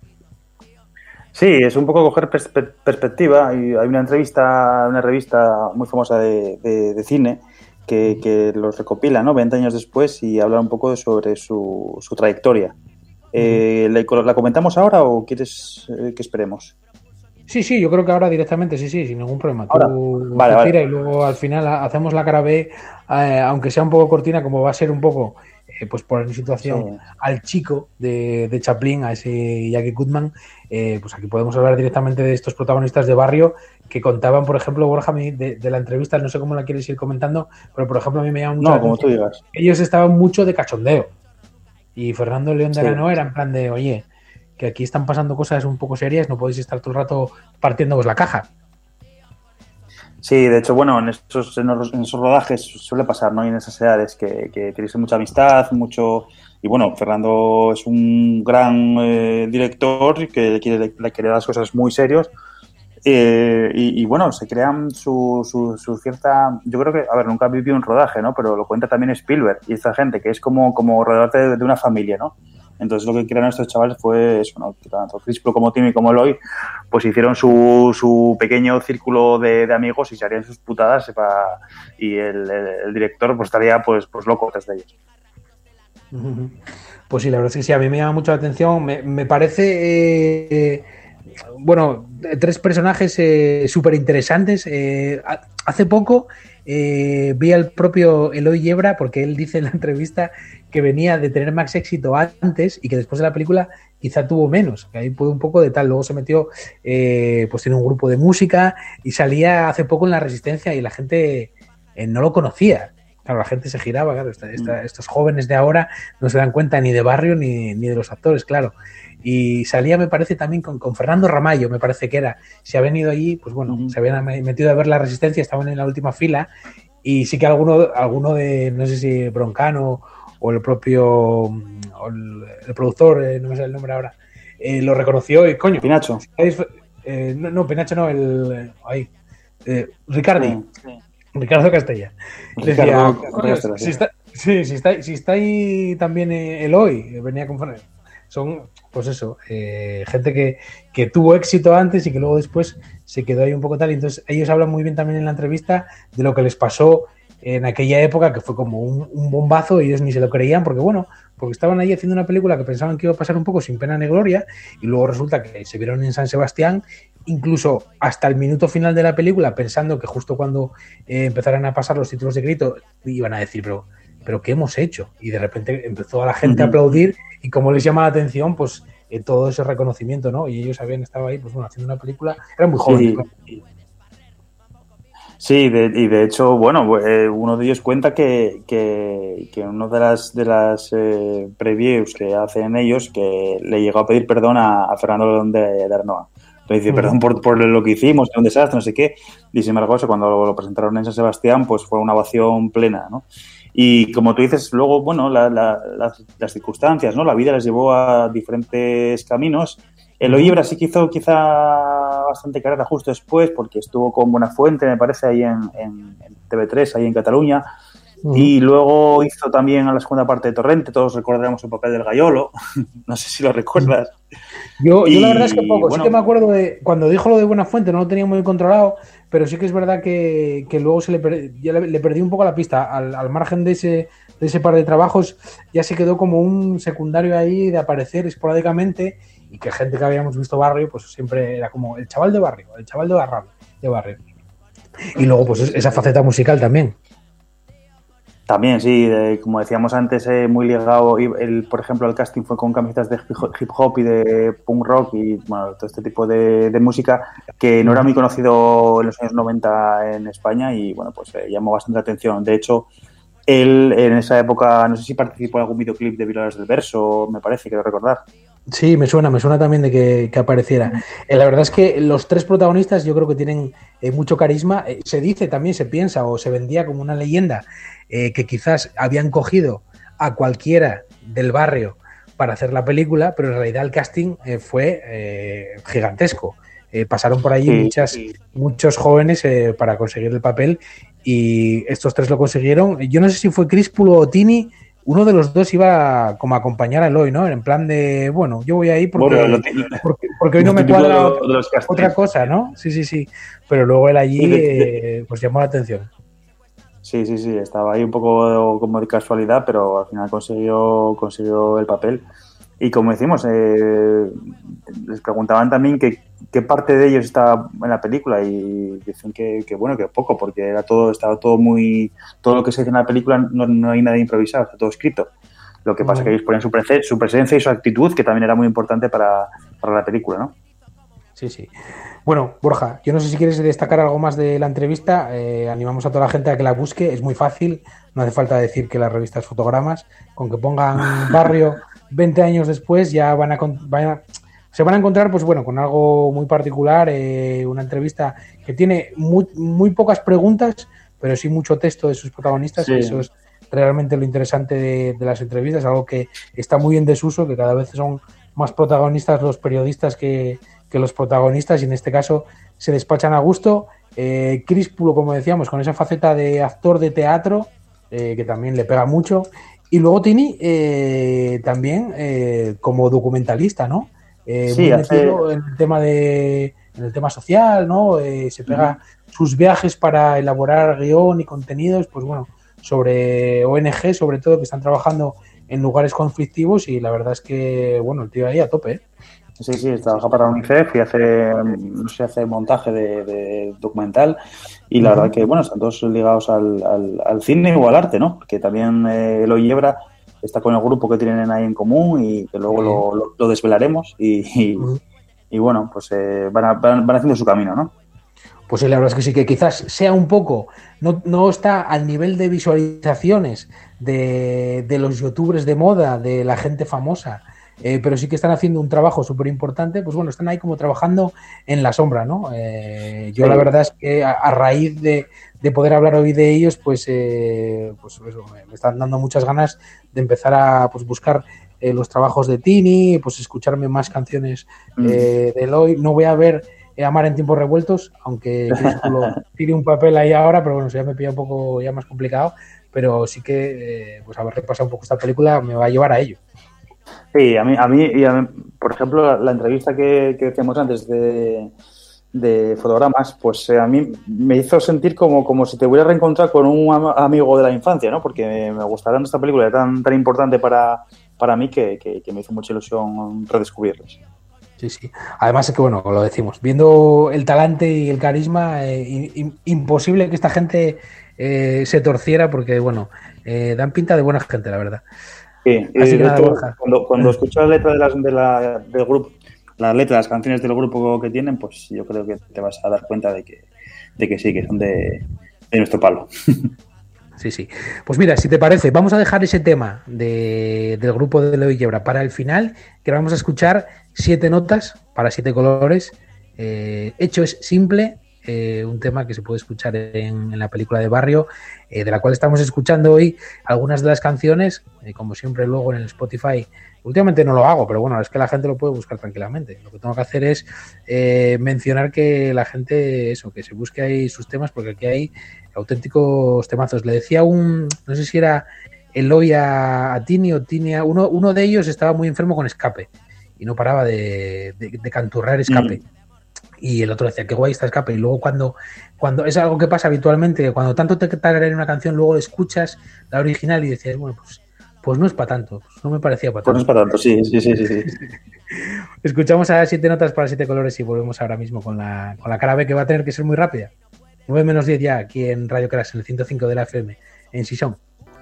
Sí, es un poco coger perspe- perspectiva. Y hay una entrevista, una revista muy famosa de, de- de cine que, que los recopila, ¿no? veinte años después y habla un poco sobre su, su trayectoria. Eh, ¿la, la comentamos ahora o quieres eh, que esperemos? Sí, sí, yo creo que ahora directamente, sí, sí, sin ningún problema. Tú, Ahora. Vale, tú vale. tira y luego al final ha- hacemos la cara B, eh, aunque sea un poco cortina, como va a ser un poco, eh, pues poner en situación Sí. al chico de, de Chaplin, a ese Jackie Goodman, eh, pues aquí podemos hablar directamente de estos protagonistas de Barrio que contaban, por ejemplo, Borja, a mí de, de la entrevista, no sé cómo la quieres ir comentando, pero por ejemplo a mí me llama mucho No, la como tú atención. digas. Ellos estaban mucho de cachondeo y Fernando León de Sí. Aranoa era en plan de, oye, que aquí están pasando cosas un poco serias, no podéis estar todo el rato partiéndoos la caja. Sí, de hecho, bueno, en esos, en esos, en esos rodajes suele pasar, ¿no? Y en esas edades que, que tienes mucha amistad, mucho... Y bueno, Fernando es un gran eh, director que le quiere, le quiere las cosas muy serios. Eh, y, y bueno, se crean su, su, su cierta... Yo creo que, a ver, nunca he vivido un rodaje, ¿no? Pero lo cuenta también Spielberg y esta gente, que es como, como rodearte de, de una familia, ¿no? Entonces lo que crearon estos chavales fue eso, ¿no? Que tanto Crisplo como Timmy como Eloy pues hicieron su, su pequeño círculo de, de amigos y se harían sus putadas para, y el, el, el director pues estaría pues, pues loco tras de ellos. Pues sí, la verdad es que sí, a mí me llama mucho la atención. Me, me parece, eh, bueno, tres personajes eh, súper interesantes. Eh, hace poco eh, vi al propio Eloy Yebra, porque él dice en la entrevista que venía de tener más éxito antes y que después de la película quizá tuvo menos, que ahí fue un poco de tal. Luego se metió, eh, pues tiene un grupo de música y salía hace poco en La Resistencia y la gente eh, no lo conocía. Claro, la gente se giraba, claro, esta, esta, estos jóvenes de ahora no se dan cuenta ni de Barrio ni, ni de los actores, claro. Y salía, me parece, también con, con Fernando Ramallo, me parece que era. Se habían ido allí, pues bueno, uh-huh. se habían metido a ver La Resistencia, estaban en la última fila y sí que alguno, alguno de, no sé si Broncano o el propio, o el, el productor, eh, no me sale el nombre ahora, eh, lo reconoció y coño. Pinacho. Eh, no, no, Pinacho no, el, ahí, eh, Ricardi. Sí, sí. Ricardo Castella. Decía, Ricardo, si, está, sí, si, está, si está ahí también Eloy, venía con Fernández. Son, pues eso, eh, gente que, que tuvo éxito antes y que luego después se quedó ahí un poco tal. Y entonces ellos hablan muy bien también en la entrevista de lo que les pasó en aquella época, que fue como un, un bombazo y ellos ni se lo creían, porque bueno, porque estaban ahí haciendo una película que pensaban que iba a pasar un poco sin pena ni gloria y luego resulta que se vieron en San Sebastián, incluso hasta el minuto final de la película, pensando que justo cuando eh, empezaran a pasar los títulos de crédito iban a decir, pero, pero ¿qué hemos hecho? Y de repente empezó a la gente uh-huh. a aplaudir y como les llama la atención, pues eh, todo ese reconocimiento, ¿no? Y ellos habían estado ahí, pues bueno, haciendo una película, eran muy jóvenes. Sí. Sí, de, y de hecho, bueno, eh, uno de ellos cuenta que, que, que uno de las de las eh, previews que hacen ellos, que le llegó a pedir perdón a, a Fernando León de, de Aranoa, Le dice, perdón por, por lo que hicimos, es un desastre, no sé qué. Y sin embargo, eso, cuando lo, lo presentaron en San Sebastián, pues fue una ovación plena, ¿no? Y como tú dices, luego, bueno, la, la, las, las circunstancias, ¿no? La vida les llevó a diferentes caminos. Eloy Yebra sí que hizo quizá bastante carrera justo después, porque estuvo con Buenafuente, me parece, ahí en, en, en T V tres, ahí en Cataluña. Uh-huh. Y luego hizo también a la segunda parte de Torrente, todos recordaremos el papel del Gaiolo, no sé si lo recuerdas. Yo, y, yo la verdad es que poco, bueno, sí que me acuerdo de cuando dijo lo de Buenafuente, no lo tenía muy controlado, pero sí que es verdad que, que luego se le, per, ya le, le perdí un poco la pista, al, al margen de ese, de ese par de trabajos, ya se quedó como un secundario ahí de aparecer esporádicamente, y que gente que habíamos visto Barrio, pues siempre era como el chaval de Barrio, el chaval de Barrio, de Barrio. Y luego pues esa faceta musical también. También, sí, de, como decíamos antes, eh, muy ligado, el, por ejemplo, el casting fue con camisetas de hip hop y de punk rock y bueno, todo este tipo de, de música que no era muy conocido en los años noventa en España y bueno, pues eh, llamó bastante la atención. De hecho, él en esa época, no sé si participó en algún videoclip de Violadores del Verso, me parece, quiero recordar. Sí, me suena, me suena también de que, que apareciera. Eh, la verdad es que los tres protagonistas yo creo que tienen eh, mucho carisma. Eh, se dice también, se piensa o se vendía como una leyenda eh, que quizás habían cogido a cualquiera del barrio para hacer la película, pero en realidad el casting eh, fue eh, gigantesco. Eh, pasaron por allí sí, muchas, sí. muchos jóvenes eh, para conseguir el papel y estos tres lo consiguieron. Yo no sé si fue Críspulo o Tini. Uno de los dos iba como a acompañar a Eloy, ¿no? En plan de, bueno, yo voy ahí porque, bueno, lo, porque, porque hoy no me cuadra otra, otra cosa, ¿no? Sí, sí, sí. Pero luego él allí eh, pues llamó la atención. Sí, sí, sí. Estaba ahí un poco como de casualidad, pero al final consiguió, consiguió el papel. Y como decimos, eh, les preguntaban también que, qué parte de ellos está en la película y dicen que, que bueno, que poco, porque era todo, estaba todo muy, todo lo que se dice en la película no, no hay nada improvisado, está todo escrito. Lo que pasa es que ellos ponen su, prese, su presencia y su actitud, que también era muy importante para, para la película, ¿no? Sí, sí. Bueno, Borja, yo no sé si quieres destacar algo más de la entrevista. Eh, animamos a toda la gente a que la busque, es muy fácil, no hace falta decir que la revista es Fotogramas, con que pongan Barrio veinte años después ya van a, van a se van a encontrar pues bueno con algo muy particular, eh, una entrevista que tiene muy, muy pocas preguntas, pero sí mucho texto de sus protagonistas, sí. Y eso es realmente lo interesante de, de las entrevistas, algo que está muy en desuso, que cada vez son más protagonistas los periodistas que, que los protagonistas, y en este caso se despachan a gusto. eh, Críspulo, como decíamos, con esa faceta de actor de teatro, eh, que también le pega mucho. Y luego Tini eh, también eh, como documentalista, ¿no? Eh, sí, muy metido hace... en el tema de, en el tema social, ¿no? Eh, se pega uh-huh. sus viajes para elaborar guión y contenidos, pues bueno, sobre O N G, sobre todo, que están trabajando en lugares conflictivos, y la verdad es que, bueno, el tío ahí a tope, ¿eh? Sí, sí, trabaja para UNICEF y hace, no sé, hace montaje de, de documental y la uh-huh. verdad que, bueno, están todos ligados al, al, al cine o al arte, ¿no? Porque también eh, Eloy Yebra está con el grupo que tienen ahí en común y que luego uh-huh. lo, lo, lo desvelaremos y, y, uh-huh. y bueno, pues eh, van, a, van, van haciendo su camino, ¿no? Pues sí, la verdad es que sí, que quizás sea un poco, no, no está al nivel de visualizaciones de, de los youtubers de moda, de la gente famosa, Eh, pero sí que están haciendo un trabajo súper importante, pues bueno, están ahí como trabajando en la sombra, ¿no? Eh, yo sí. La verdad es que a, a raíz de, de poder hablar hoy de ellos, pues, eh, pues eso, me están dando muchas ganas de empezar a pues, buscar eh, los trabajos de Tini, pues escucharme más canciones eh, mm. de Eloy. No voy a ver eh, Amar en tiempos revueltos, aunque Críspulo tiene un papel ahí ahora, pero bueno, eso ya me pilla un poco ya más complicado, pero sí que eh, pues haber repasado un poco esta película me va a llevar a ello. Sí, a mí, a mí, y a mí por ejemplo, la, la entrevista que, que decíamos antes de, de Fotogramas, pues eh, a mí me hizo sentir como, como si te hubiera reencontrado con un am- amigo de la infancia, ¿no? Porque me, me gustaron esta película tan, tan importante para, para mí que, que, que me hizo mucha ilusión redescubrirlos. Sí, sí. Además es que, bueno, lo decimos, viendo el talante y el carisma, eh, in, imposible que esta gente eh, se torciera porque, bueno, eh, dan pinta de buena gente, la verdad. Sí, Así que nada, cuando, cuando escucho la letra de las, de la, del grupo, las letras, las canciones del grupo que tienen, pues yo creo que te vas a dar cuenta de que, de que sí, que son de, de nuestro palo. Sí, sí. Pues mira, si te parece, vamos a dejar ese tema de, del grupo de Eloy Yebra para el final, que vamos a escuchar siete notas para siete colores, Eh, hecho es simple, eh, un tema que se puede escuchar en, en la película de Barrio, eh, de la cual estamos escuchando hoy algunas de las canciones, eh, como siempre luego en el Spotify. Últimamente no lo hago, pero bueno, es que la gente lo puede buscar tranquilamente. Lo que tengo que hacer es eh, mencionar que la gente, eso, que se busque ahí sus temas, porque aquí hay auténticos temazos. Le decía un, no sé si era Eloy a, a Tini o Tini a, uno, uno de ellos estaba muy enfermo con Escape y no paraba de, de, de canturrar Escape. Mm. Y el otro decía, qué guay está Escape. Y luego cuando, cuando es algo que pasa habitualmente, cuando tanto te tararean una canción, luego le escuchas la original y decías, bueno, pues Pues no es para tanto, pues no me parecía para tanto. Pues no es para tanto, sí, sí, sí, sí, sí. Escuchamos a Siete Notas para Siete Colores y volvemos ahora mismo con la, con la cara B, que va a tener que ser muy rápida. nueve menos diez ya, aquí en Radio Crash, en el ciento cinco de la F M, en Sison.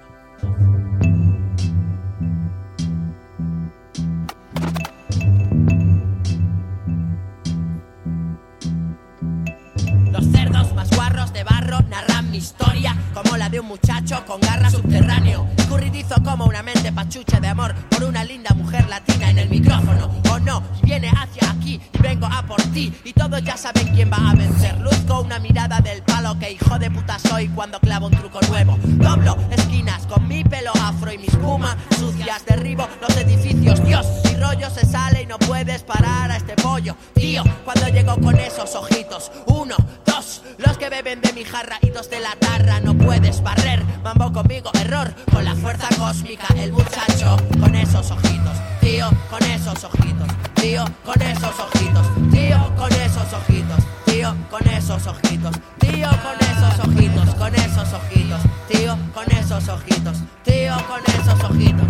Los cerdos más guarros de barro narran mi historia como la de un muchacho con garra subterráneo, escurridizo como una mente pachucha de amor por una linda mujer latina en el micrófono. O no, viene hacia aquí y vengo a por ti y todos ya saben quién va a vencer. Luzco una mirada del palo que hijo de puta soy cuando clavo un truco nuevo. Doblo esquinas con mi pelo afro y mi espuma sucias, derribo los edificios. Dios, mi rollo se sale y no puedes parar a este pollo. Tío, cuando llego con esos ojitos, uno, dos, los que beben de mi jarra y dos de la tarra. No puedes barrer, mambo conmigo, error, con la fuerza cósmica, el muchacho con esos ojitos. Tío, con esos ojitos, tío, con esos ojitos, tío, con esos ojitos, tío, con esos ojitos, tío, con esos ojitos, con esos ojitos, tío, con esos ojitos, tío, con esos ojitos.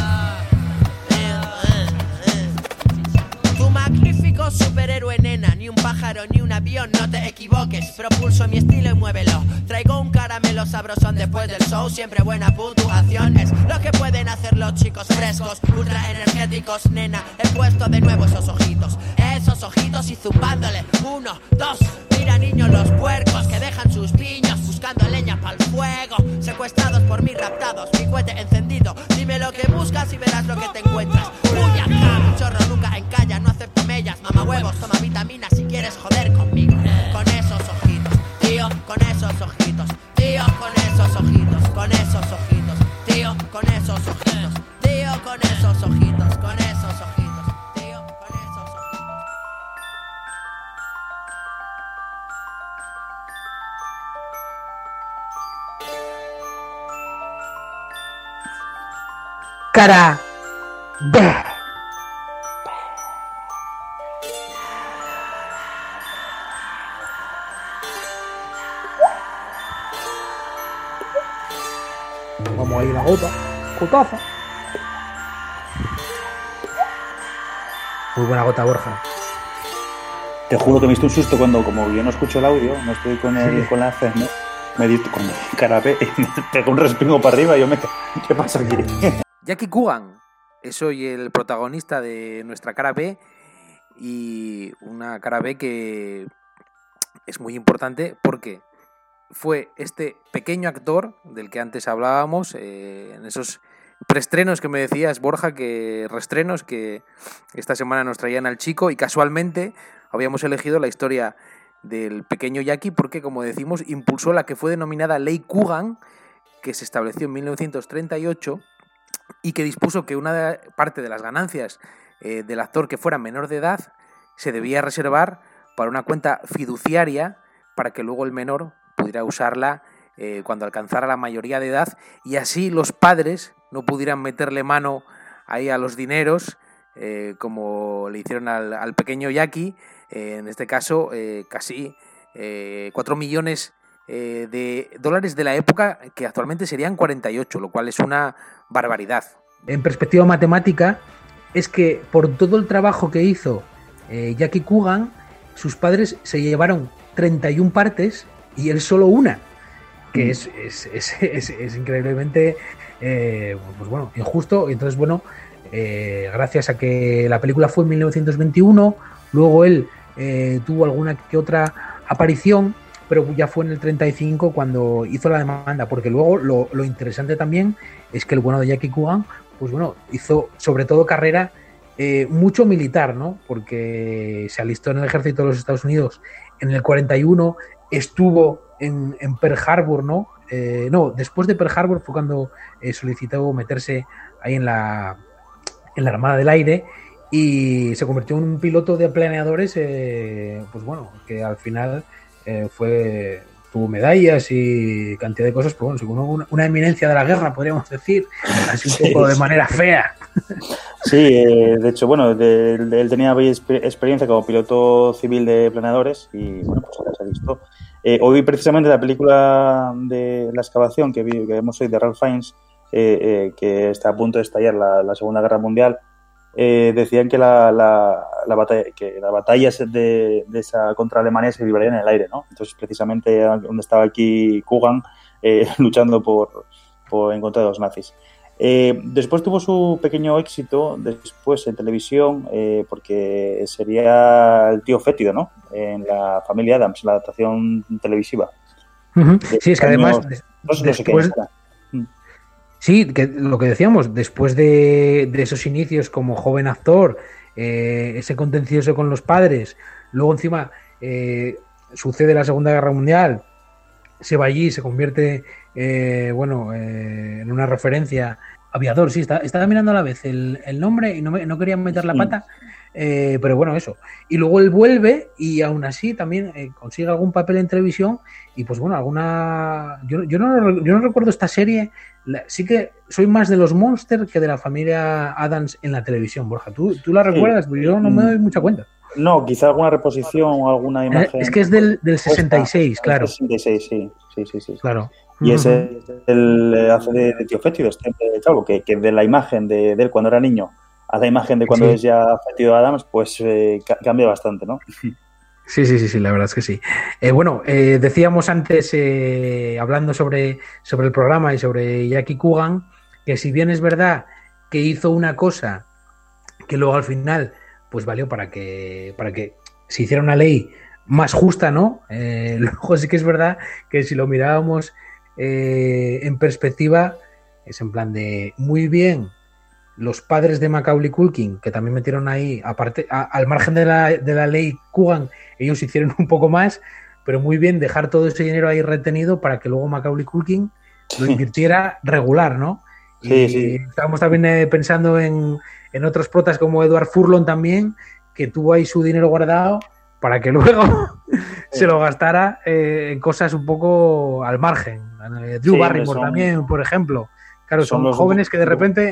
Tu magnífico superhéroe, nena, ni un pájaro ni un avión, no te equivoques. Propulso mi estilo y muévelo. Traigo un caramelo sabrosón después del show. Siempre buena puntuación es lo que pueden hacer los chicos frescos, ultra energéticos, nena. He puesto de nuevo esos ojitos, esos ojitos y zumbándole. Uno, dos, mira niños los puercos que dejan sus piños buscando leña pa'l fuego. Secuestrados por mí, raptados, mi cohete encendido. Dime lo que buscas y verás lo que te encuentras. Uy, acá, un chorro nunca encalla, no acepto mellas, mamá huevos, toma vitaminas si quieres joder conmigo. Con esos ojitos, tío, con esos ojitos, tío, con esos ojitos, con esos ojitos, tío, con esos ojitos, tío, con esos ojitos, con esos ojitos, tío, con esos ojitos. Cara B. Vamos ahí la gota, gotaza. Muy buena gota, Borja. Te juro que me diste un susto cuando, como yo no escucho el audio, no estoy con el, con la C, ¿no? Me diste con el carapé y me pegó un respingo para arriba y yo me... ¿Qué pasa aquí? Jackie Coogan es hoy el protagonista de nuestra cara B, y una cara B que es muy importante porque fue este pequeño actor del que antes hablábamos, eh, en esos preestrenos que me decías, Borja, que reestrenos que esta semana nos traían al chico, y casualmente habíamos elegido la historia del pequeño Jackie porque, como decimos, impulsó la que fue denominada Ley Coogan, que se estableció en mil novecientos treinta y ocho y que dispuso que una de, parte de las ganancias eh, del actor que fuera menor de edad se debía reservar para una cuenta fiduciaria para que luego el menor pudiera usarla eh, cuando alcanzara la mayoría de edad, y así los padres no pudieran meterle mano ahí a los dineros eh, como le hicieron al, al pequeño Jackie, eh, en este caso eh, casi eh, cuatro millones eh, de dólares de la época, que actualmente serían cuarenta y ocho, lo cual es una barbaridad. En perspectiva matemática, es que por todo el trabajo que hizo eh, Jackie Coogan, sus padres se llevaron treinta y una partes y él solo una, que mm. es, es, es, es, es increíblemente eh, pues bueno, injusto. Entonces, bueno, eh, gracias a que la película fue en mil novecientos veintiuno, luego él eh, tuvo alguna que otra aparición, pero ya fue en el treinta y cinco cuando hizo la demanda, porque luego lo, lo interesante también es que el bueno de Jackie Coogan, pues bueno, hizo sobre todo carrera eh, mucho militar, ¿no? Porque se alistó en el ejército de los Estados Unidos en el cuarenta y uno, estuvo en, en Pearl Harbor, ¿no? Eh, no, después de Pearl Harbor fue cuando eh, solicitó meterse ahí en la, en la Armada del Aire y se convirtió en un piloto de planeadores, eh, pues bueno, que al final eh, fue tuvo medallas y cantidad de cosas, pero bueno, según una, una eminencia de la guerra, podríamos decir, así un sí, poco de manera fea. Sí, eh, de hecho, bueno, de, de, él tenía experiencia como piloto civil de planeadores y bueno, pues ya se ha visto. Eh, hoy precisamente la película de la excavación que, vi, que vemos hoy de Ralph Fiennes, eh, eh, que está a punto de estallar la, la Segunda Guerra Mundial, eh, decían que la, la, la batalla, que la batalla de, de esa contra Alemania se libraría en el aire, ¿no? Entonces, precisamente donde estaba aquí Coogan eh, luchando por, por en contra de los nazis. Eh, después tuvo su pequeño éxito después en televisión eh, porque sería el tío fétido, ¿no? En la familia Addams, la adaptación televisiva. Uh-huh. Sí, es que años, además no sé, después, no sé sí, que lo que decíamos, después de, de esos inicios como joven actor, eh, ese contencioso con los padres, luego encima eh, sucede la Segunda Guerra Mundial, se va allí, se convierte eh, bueno, eh, en una referencia. Aviador, sí, está, estaba mirando a la vez el, el nombre y no, me, no quería meter la pata, eh, pero bueno, eso. Y luego él vuelve y aún así también eh, consigue algún papel en televisión y pues bueno, alguna... Yo, yo, no, yo no recuerdo esta serie, la, sí que soy más de los Monster que de la familia Addams en la televisión, Borja. ¿Tú, tú la recuerdas? Sí. Yo no me doy mucha cuenta. No, quizá alguna reposición o alguna imagen. Es que es del, del sesenta y seis, claro. sesenta y seis, sí, sí, sí, sí. Claro. Y ese es el, el hace de, de tío fétido, este, claro, que, que de la imagen de, de él cuando era niño a la imagen de cuando sí. es ya fétido Adams, pues eh, cambia bastante, ¿no? Sí, sí, sí, sí, la verdad es que sí. Eh, bueno, eh, decíamos antes, eh, hablando sobre, sobre el programa y sobre Jackie Coogan, que si bien es verdad que hizo una cosa que luego al final pues valió para que, para que se hiciera una ley más justa, ¿no? Eh, luego sí que es verdad que si lo mirábamos eh, en perspectiva, es en plan de muy bien los padres de Macaulay Culkin, que también metieron ahí, aparte, a, al margen de la, de la ley Coogan, ellos hicieron un poco más, pero muy bien dejar todo ese dinero ahí retenido para que luego Macaulay Culkin lo invirtiera regular, ¿no? Sí, y sí. Estábamos también eh, pensando en, en otros protas como Edward Furlong también, que tuvo ahí su dinero guardado para que luego se lo gastara eh, en cosas un poco al margen. Eh, Drew sí, Barrymore son, también, por ejemplo. Claro, son, son jóvenes que de repente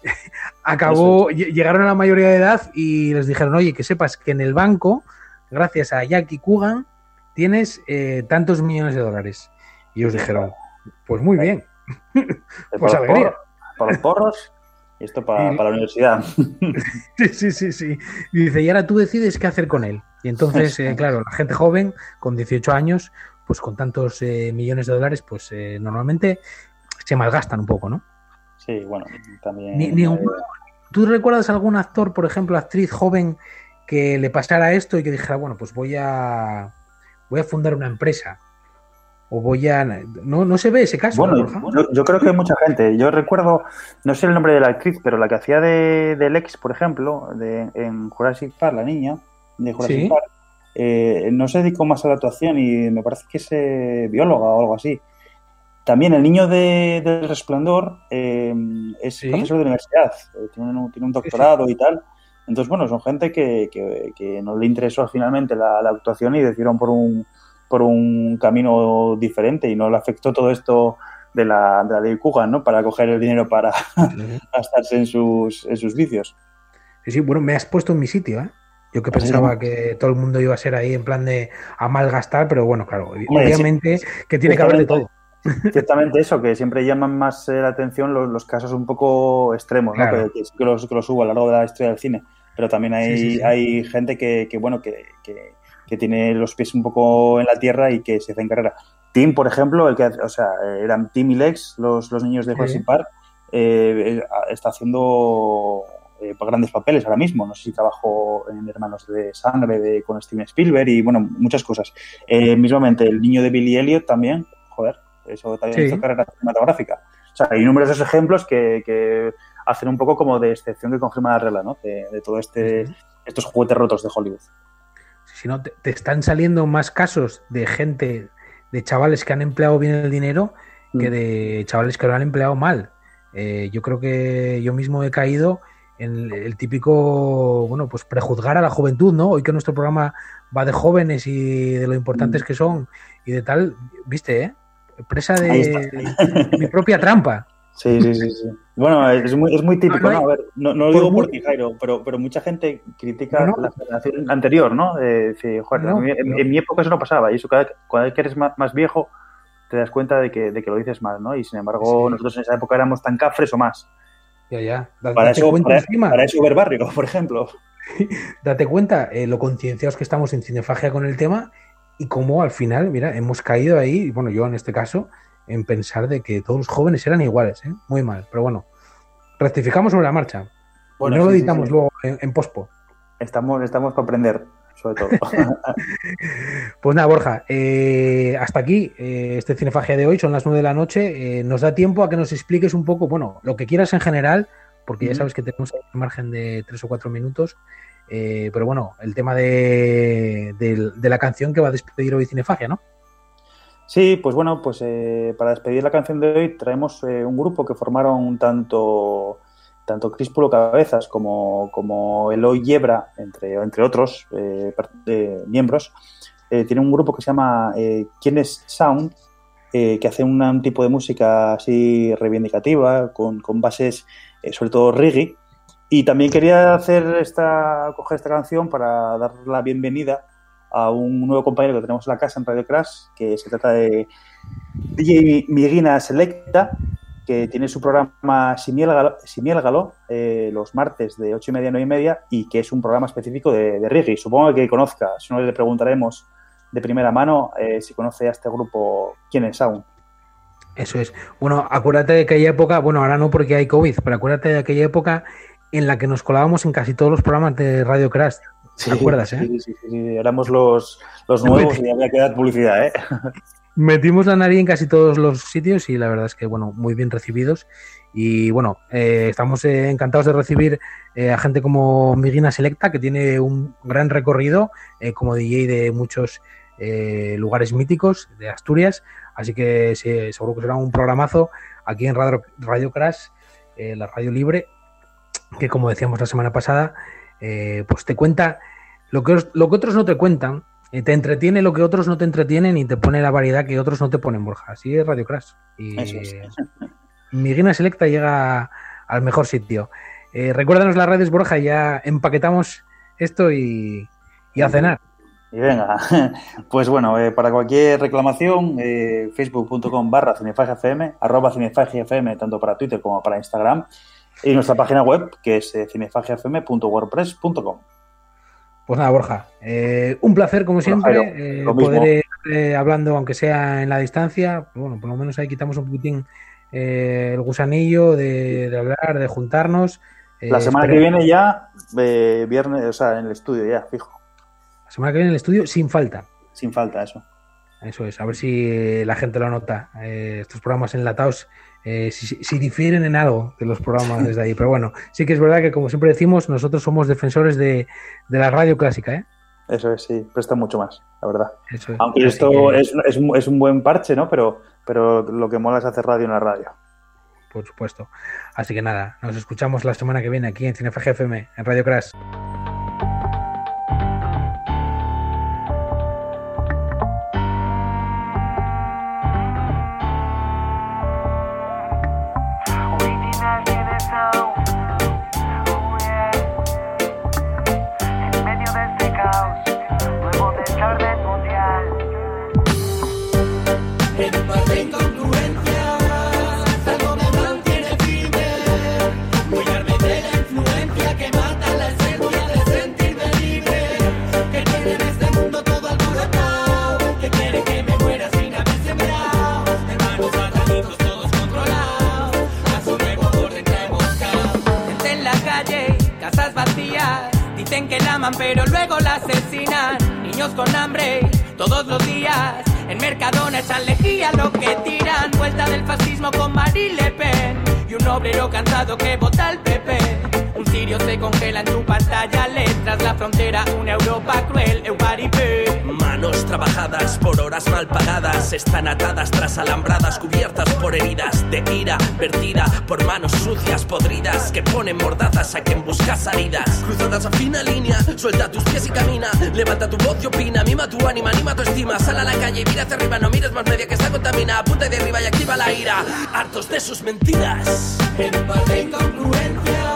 acabó, es. llegaron a la mayoría de edad y les dijeron, oye, que sepas que en el banco, gracias a Jackie Coogan, tienes eh, tantos millones de dólares. Y ellos dijeron, pues muy bien. Pues alegría. Para los porros. Y esto para, para la universidad. Sí, sí, sí, sí. Y dice, y ahora tú decides qué hacer con él. Y entonces, eh, claro, la gente joven, con dieciocho años, pues con tantos eh, millones de dólares, pues eh, normalmente se malgastan un poco, ¿no? Sí, bueno, también... Ni, ni un, ¿Tú recuerdas algún actor, por ejemplo, actriz joven, que le pasara esto y que dijera, bueno, pues voy a voy a fundar una empresa? O voy a... No, no se ve ese caso. Bueno, yo, yo creo que hay mucha gente. Yo recuerdo, no sé el nombre de la actriz, pero la que hacía de, de Lex, por ejemplo, de, en Jurassic Park, la niña de Jurassic ¿Sí? Park, eh, no se dedicó más a la actuación y me parece que es eh, bióloga o algo así. También el niño de, de Resplandor eh, es ¿Sí? profesor de universidad, eh, tiene, un, tiene un doctorado sí, sí. y tal. Entonces, bueno, son gente que, que, que no le interesó finalmente la, la actuación y decidieron por un... por un camino diferente y no le afectó todo esto de la, de la ley Coogan, ¿no? Para coger el dinero para uh-huh. gastarse en sus, en sus vicios. Sí, sí, bueno, me has puesto en mi sitio, ¿eh? Yo que pensaba ¿Sí? que todo el mundo iba a ser ahí en plan de a malgastar, pero bueno, claro, Hombre, obviamente sí, que tiene que haber de todo. Ciertamente eso, que siempre llaman más eh, la atención los, los casos un poco extremos, claro. ¿no? Que, que, que, los, que los hubo a lo largo de la historia del cine, pero también hay, sí, sí, sí. hay gente que, que bueno, que... que que tiene los pies un poco en la tierra y que se hace en carrera. Tim, por ejemplo, el que, o sea, eran Tim y Lex, los, los niños de Jurassic Park, eh, está haciendo eh, grandes papeles ahora mismo. No sé si trabajó en Hermanos de Sangre de, con Steven Spielberg y, bueno, muchas cosas. Eh, mismamente, el niño de Billy Elliot también, joder, eso también sí. hizo carrera cinematográfica. O sea, hay numerosos ejemplos que, que hacer un poco como de excepción que confirma la regla, ¿no? De, de todo este, uh-huh. estos juguetes rotos de Hollywood. Si no, te, te están saliendo más casos de gente, de chavales que han empleado bien el dinero uh-huh. que de chavales que lo han empleado mal. Eh, yo creo que yo mismo he caído en el, el típico, bueno, pues prejuzgar a la juventud, ¿no? Hoy que nuestro programa va de jóvenes y de lo importantes uh-huh. que son y de tal, viste, ¿eh? Presa de, de mi propia trampa. Sí, sí, sí, sí. Bueno, es muy, es muy típico, ¿no? ¿no? A ver, no, no lo digo por ti, Jairo, pero, pero mucha gente critica no, no. la generación anterior, ¿no? Eh, decir, joder, no, en, no. en mi época eso no pasaba, y eso cada, cada vez que eres más, más viejo te das cuenta de que, de que lo dices mal, ¿no? Y sin embargo, sí. nosotros en esa época éramos tan cafres o más. Ya, ya. Date para, eso, cuenta para, encima. para eso ver Barrio, por ejemplo. Date cuenta eh, lo concienciados que estamos en Cinefagia con el tema y cómo al final, mira, hemos caído ahí, bueno, yo en este caso, en pensar de que todos los jóvenes eran iguales, ¿eh? Muy mal, pero bueno, rectificamos sobre la marcha. Bueno, y no sí, lo editamos sí, sí. luego en, en pospo. Estamos, estamos para aprender, sobre todo. Pues nada, Borja, eh, hasta aquí eh, este Cinefagia de hoy, son las nueve de la noche. Eh, nos da tiempo a que nos expliques un poco, bueno, lo que quieras en general, porque ya sabes que tenemos un margen de tres o cuatro minutos. Eh, pero bueno, el tema de, de, de la canción que va a despedir hoy Cinefagia, ¿no? Sí, pues bueno, pues eh, para despedir la canción de hoy traemos eh, un grupo que formaron tanto tanto Críspulo Cabezas como, como Eloy Yebra, entre, entre otros eh, eh, miembros. Eh, tiene un grupo que se llama eh, ¿Quién es Sound? Eh, que hace una, un tipo de música así reivindicativa, con, con bases eh, sobre todo reggae. Y también quería hacer esta, coger esta canción para dar la bienvenida a un nuevo compañero que tenemos en la casa en Radio Crash, que se trata de D J Miguina Selecta, que tiene su programa Simiélgalo eh, los martes de ocho y media a nueve y media, y que es un programa específico de, de reggae. Supongo que conozca, si no le preguntaremos de primera mano eh, si conoce a este grupo ¿Quién es Sound? Eso es. Bueno, acuérdate de aquella época, bueno, ahora no porque hay COVID, pero acuérdate de aquella época en la que nos colábamos en casi todos los programas de Radio Crash. ¿Te sí, acuerdas, eh? Sí, sí, sí, sí. Éramos los, los nuevos y había que dar publicidad, ¿eh? Metimos la nariz en casi todos los sitios y la verdad es que, bueno, muy bien recibidos. Y bueno, eh, estamos eh, encantados de recibir eh, a gente como Miguina Selecta, que tiene un gran recorrido eh, como D J de muchos eh, lugares míticos de Asturias. Así que sí, seguro que será un programazo aquí en Radio, Radio Crash, eh, la radio libre, que como decíamos la semana pasada, eh, pues te cuenta lo que, lo que otros no te cuentan, eh, te entretiene lo que otros no te entretienen y te pone la variedad que otros no te ponen, Borja. Así es Radio Crash. Y Eso es. Miguina Selecta llega al mejor sitio. Eh, recuérdanos las redes, Borja, ya empaquetamos esto y, y a cenar. Y venga, pues bueno, eh, para cualquier reclamación, eh, facebook punto com barra cinefagiafm, arroba cinefagiafm, tanto para Twitter como para Instagram, y nuestra página web, que es eh, cinefagiafm punto wordpress punto com. Pues nada, Borja, eh, un placer como siempre, bueno, Jairo, eh, poder estar eh, hablando, aunque sea en la distancia. Bueno, por lo menos ahí quitamos un poquitín eh, el gusanillo de, de hablar, de juntarnos. Eh, la semana esperemos. que viene ya, eh, viernes, o sea, en el estudio ya, fijo. La semana que viene en el estudio, sin falta. Sin falta, eso. Eso es, a ver si la gente lo nota. Eh, estos programas enlatados, eh, si, si difieren en algo de los programas desde ahí. Pero bueno, sí que es verdad que, como siempre decimos, nosotros somos defensores de, de la radio clásica, ¿eh? Eso es, sí, presta mucho más, la verdad. Eso es. Aunque esto que... es, es, es un buen parche, ¿no? Pero, pero lo que mola es hacer radio en la radio. Por supuesto. Así que nada, nos escuchamos la semana que viene aquí en Cinefagia F M, en Radio Crash. Pero luego la asesinan. Niños con hambre todos los días. En Mercadona echan lejía lo que tiran. Vuelta del fascismo con Marine Le Pen. Y un un obrero cansado que vota al P P. Un sirio se congela en tu pantalla, letras la frontera, una Europa cruel, Euparipé. Manos trabajadas por horas mal pagadas, están atadas tras alambradas, cubiertas por heridas de ira, vertida por manos sucias, podridas, que ponen mordazas a quien busca salidas. Cruzadas a fina línea, suelta tus pies y camina, levanta tu voz y opina, mima tu ánima, anima tu estima, sal a la calle y mira hacia arriba, no mires más media que está contaminada, apunta de arriba y activa la ira, hartos de sus mentiras. En par de incongruencias